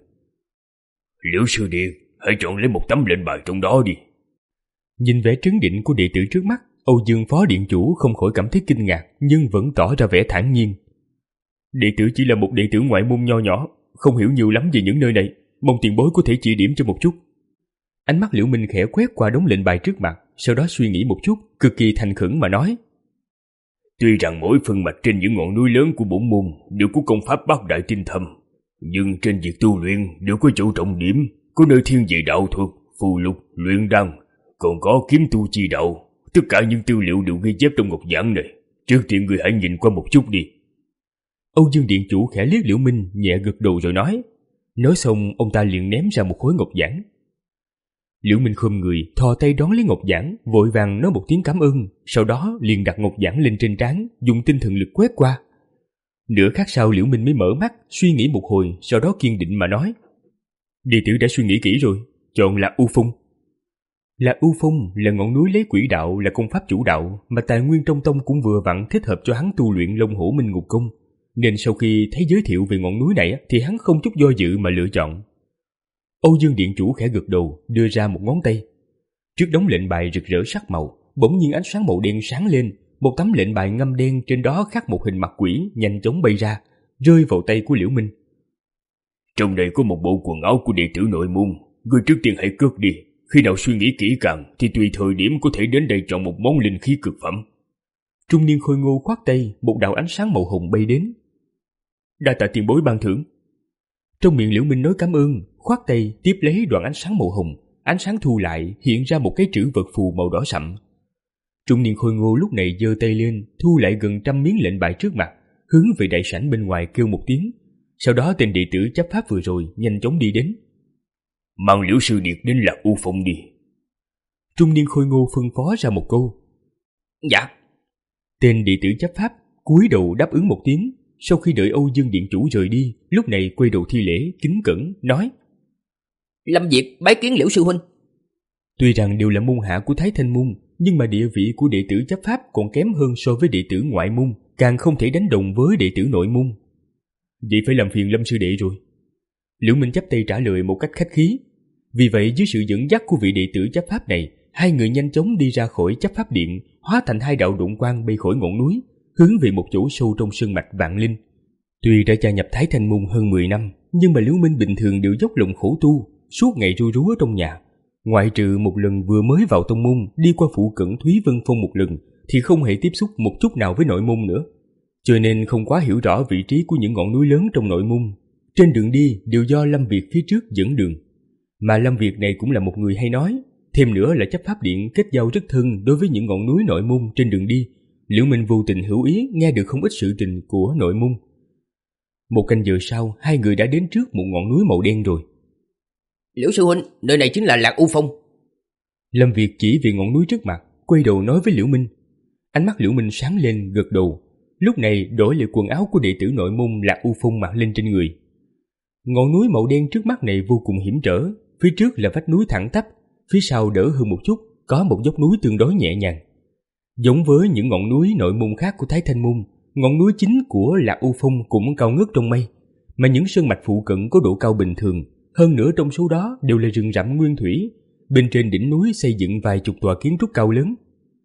Liễu sư đệ, hãy chọn lấy một tấm lệnh bài trong đó đi. Nhìn vẻ trấn định của đệ tử trước mắt, Âu Dương phó điện chủ không khỏi cảm thấy kinh ngạc, nhưng vẫn tỏ ra vẻ thản nhiên. Đệ tử chỉ là một đệ tử ngoại môn nho nhỏ, không hiểu nhiều lắm về những nơi này, mong tiền bối có thể chỉ điểm cho một chút. Ánh mắt Liễu Minh khẽ quét qua đống lệnh bài trước mặt, sau đó suy nghĩ một chút, cực kỳ thành khẩn mà nói. Tuy rằng mỗi phân mạch trên những ngọn núi lớn của bổn môn đều có công pháp bát đại tinh thâm, nhưng trên việc tu luyện đều có chỗ trọng điểm, có nơi thiên về đạo thuật, phù lục, luyện đan, còn có kiếm tu chi đạo. Tất cả những tư liệu đều ghi chép trong ngọc giản này. Trước tiên người hãy nhìn qua một chút đi. Âu Dương điện chủ khẽ liếc Liễu Minh, nhẹ gật đầu rồi nói. Nói xong ông ta liền ném ra một khối ngọc giản. Liễu Minh khom người, thò tay đón lấy ngọc giản, vội vàng nói một tiếng cảm ơn, sau đó liền đặt ngọc giản lên trên trán, dùng tinh thần lực quét qua. Nửa khắc sau Liễu Minh mới mở mắt, suy nghĩ một hồi, sau đó kiên định mà nói. Đệ tử đã suy nghĩ kỹ rồi, chọn là U Phong. Là U Phong là ngọn núi lấy quỷ đạo là công pháp chủ đạo, mà tài nguyên trong tông cũng vừa vặn thích hợp cho hắn tu luyện Long Hổ Minh Ngục Công, nên sau khi thấy giới thiệu về ngọn núi này thì hắn không chút do dự mà lựa chọn. Âu Dương điện chủ khẽ gật đầu, đưa ra một ngón tay. Trước đống lệnh bài rực rỡ sắc màu, bỗng nhiên ánh sáng màu đen sáng lên, một tấm lệnh bài ngăm đen trên đó khắc một hình mặt quỷ nhanh chóng bay ra, rơi vào tay của Liễu Minh. Trong đây có một bộ quần áo của đệ tử nội môn, ngươi trước tiên hãy cất đi, khi nào suy nghĩ kỹ càng thì tùy thời điểm có thể đến đây chọn một món linh khí cực phẩm. Trung niên khôi ngô khoát tay, một đạo ánh sáng màu hồng bay đến. Đa tạ tiền bối ban thưởng. Trong miệng Liễu Minh nói cảm ơn, khoát tay tiếp lấy đoạn ánh sáng màu hồng, ánh sáng thu lại hiện ra một cái trữ vật phù màu đỏ sậm. Trung niên khôi ngô lúc này giơ tay lên, thu lại gần trăm miếng lệnh bài trước mặt, hướng về đại sảnh bên ngoài kêu một tiếng. Sau đó tên đệ tử chấp pháp vừa rồi nhanh chóng đi đến. Mang Liễu sư điệt đến Lạc U Phong đi. Trung niên khôi ngô phân phó ra một câu. Dạ. Tên đệ tử chấp pháp cúi đầu đáp ứng một tiếng. Sau khi đợi Âu Dương điện chủ rời đi, lúc này quay đầu thi lễ kính cẩn nói. Lâm Diệp bái kiến Liễu sư huynh. Tuy rằng đều là môn hạ của Thái Thanh môn, nhưng mà địa vị của đệ tử chấp pháp còn kém hơn so với đệ tử ngoại môn, càng không thể đánh đồng với đệ tử nội môn. Vậy phải làm phiền Lâm sư đệ rồi. Liễu Minh chắp tay trả lời một cách khách khí. Vì vậy dưới sự dẫn dắt của vị đệ tử chấp pháp này, hai người nhanh chóng đi ra khỏi chấp pháp điện, hóa thành hai đạo độn quang bay khỏi ngọn núi, hướng về một chỗ sâu trong sơn mạch vạn linh. Tuy đã gia nhập Thái Thanh môn hơn mười năm, nhưng mà Liễu Minh bình thường đều dốc lòng khổ tu, suốt ngày ru rú ở trong nhà. Ngoại trừ một lần vừa mới vào tông môn đi qua phụ cận Thúy Vân Phong một lần, thì không hề tiếp xúc một chút nào với nội môn nữa, cho nên không quá hiểu rõ vị trí của những ngọn núi lớn trong nội môn. Trên đường đi đều do Lâm Việt phía trước dẫn đường, mà Lâm Việt này cũng là một người hay nói, thêm nữa là chấp pháp điện kết giao rất thân đối với những ngọn núi nội môn. Trên đường đi, Liễu Minh vô tình hữu ý nghe được không ít sự tình của nội môn. Một canh giờ sau, hai người đã đến trước một ngọn núi màu đen rồi. Liễu sư huynh, nơi này chính là Lạc U Phong. Lâm Việt chỉ về ngọn núi trước mặt, quay đầu nói với Liễu Minh. Ánh mắt Liễu Minh sáng lên gật đầu, lúc này đổi lại quần áo của đệ tử nội môn Lạc U Phong mặc lên trên người. Ngọn núi màu đen trước mắt này vô cùng hiểm trở, phía trước là vách núi thẳng tắp, phía sau đỡ hơn một chút, có một dốc núi tương đối nhẹ nhàng. Giống với những ngọn núi nội môn khác của Thái Thanh môn, ngọn núi chính của Lạc U Phong cũng cao ngất trong mây, mà những sơn mạch phụ cận có độ cao bình thường, hơn nữa trong số đó đều là rừng rậm nguyên thủy, bên trên đỉnh núi xây dựng vài chục tòa kiến trúc cao lớn.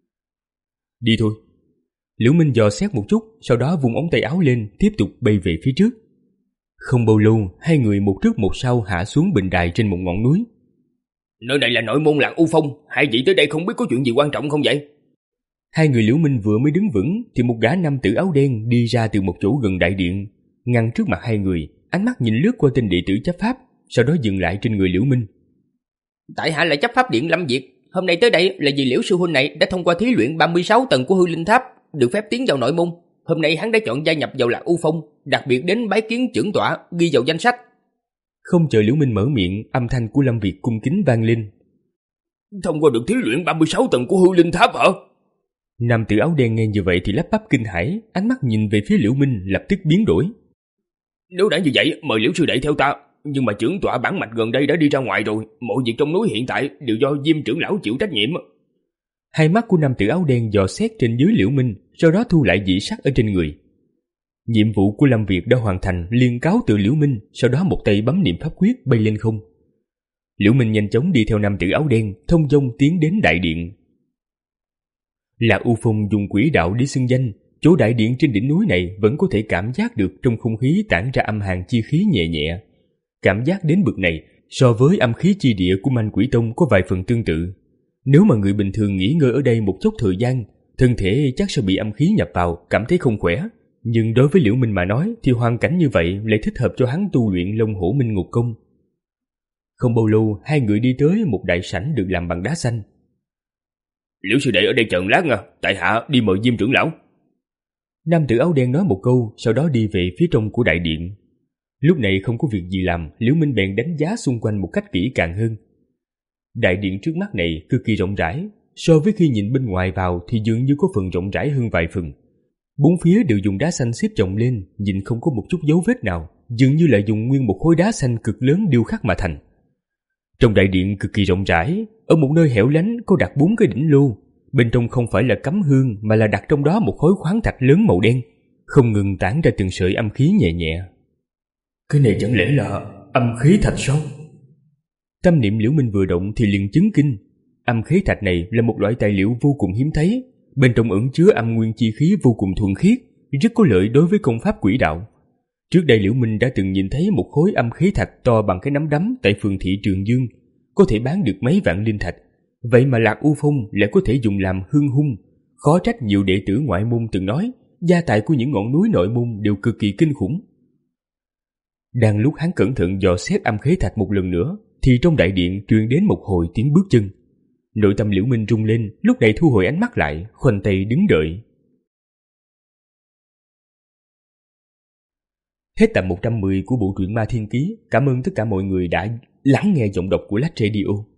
Đi thôi. Liễu Minh dò xét một chút, sau đó vung ống tay áo lên, tiếp tục bay về phía trước. Không bao lâu, hai người một trước một sau hạ xuống bình đài trên một ngọn núi. Nơi này là nội môn Lạc U Phong, hai vị tới đây không biết có chuyện gì quan trọng không vậy? Hai người Liễu Minh vừa mới đứng vững thì một gã nam tử áo đen đi ra từ một chỗ gần đại điện, ngăn trước mặt hai người, ánh mắt nhìn lướt qua tên đệ tử chấp pháp, sau đó dừng lại trên người Liễu Minh. Tại hạ là chấp pháp điện Lâm Việt, hôm nay tới đây là vì Liễu sư huynh này đã thông qua thí luyện ba mươi sáu tầng của hư linh tháp, được phép tiến vào nội môn. Hôm nay hắn đã chọn gia nhập vào Lạc U Phong, đặc biệt đến bái kiến trưởng tọa, ghi vào danh sách. Không chờ Liễu Minh mở miệng, âm thanh của Lâm Việt cung kính vang lên. Thông qua được thí luyện ba mươi sáu tầng của hư linh tháp hả? Nam tử áo đen nghe như vậy thì lắp bắp kinh hãi, ánh mắt nhìn về phía Liễu Minh lập tức biến đổi. Nếu đã như vậy, mời Liễu sư đệ theo ta. Nhưng mà trưởng tọa bản mạch gần đây đã đi ra ngoài rồi, mọi việc trong núi hiện tại đều do Diêm trưởng lão chịu trách nhiệm. Hai mắt của nam tử áo đen dò xét trên dưới Liễu Minh, sau đó thu lại dị sắc ở trên người. Nhiệm vụ của Lâm Việt đã hoàn thành, liền cáo từ Liễu Minh, sau đó một tay bấm niệm pháp quyết bay lên không. Liễu Minh nhanh chóng đi theo nam tử áo đen, thông dong tiến đến đại điện. Lạc U Phong dùng quỹ đạo để xưng danh, chỗ đại điện trên đỉnh núi này vẫn có thể cảm giác được trong không khí tản ra âm hàn chi khí nhẹ nhẹ. Cảm giác đến bực này, so với âm khí chi địa của Manh Quỷ Tông có vài phần tương tự. Nếu mà người bình thường nghỉ ngơi ở đây một chút thời gian, thân thể chắc sẽ bị âm khí nhập vào, cảm thấy không khỏe. Nhưng đối với Liễu Minh mà nói thì hoàn cảnh như vậy lại thích hợp cho hắn tu luyện Long Hổ Minh Ngục Công. Không bao lâu, hai người đi tới một đại sảnh được làm bằng đá xanh. Liễu sư đệ ở đây chờ lát nha, tại hạ đi mời Diêm trưởng lão. Nam tử áo đen nói một câu, sau đó đi về phía trong của đại điện. Lúc này không có việc gì làm, Liễu Minh bèn đánh giá xung quanh một cách kỹ càng hơn. Đại điện trước mắt này cực kỳ rộng rãi, so với khi nhìn bên ngoài vào thì dường như có phần rộng rãi hơn vài phần. Bốn phía đều dùng đá xanh xếp chồng lên, nhìn không có một chút dấu vết nào, dường như là dùng nguyên một khối đá xanh cực lớn điêu khắc mà thành. Trong đại điện cực kỳ rộng rãi, ở một nơi hẻo lánh có đặt bốn cái đỉnh lô, bên trong không phải là cắm hương mà là đặt trong đó một khối khoáng thạch lớn màu đen, không ngừng tản ra từng sợi âm khí nhẹ nhẹ. Cái này chẳng lẽ là âm khí thạch sao? Tâm niệm Liễu Minh vừa động thì liền chứng kinh. Âm khí thạch này là một loại tài liệu vô cùng hiếm thấy, bên trong ẩn chứa âm nguyên chi khí vô cùng thuần khiết, rất có lợi đối với công pháp quỷ đạo. Trước đây Liễu Minh đã từng nhìn thấy một khối âm khí thạch to bằng cái nắm đấm tại phường thị Trường Dương, có thể bán được mấy vạn linh thạch. Vậy mà Lạc U Phong lại có thể dùng làm hương hung, khó trách nhiều đệ tử ngoại môn từng nói gia tài của những ngọn núi nội môn đều cực kỳ kinh khủng. Đang lúc hắn cẩn thận dò xét âm khí thạch một lần nữa thì trong đại điện truyền đến một hồi tiếng bước chân. Nội tâm Liễu Minh rung lên, lúc này thu hồi ánh mắt lại, khoanh tay đứng đợi. Hết tập một trăm mười của bộ truyện Ma Thiên Ký. Cảm ơn tất cả mọi người đã lắng nghe giọng đọc của Lách Radio.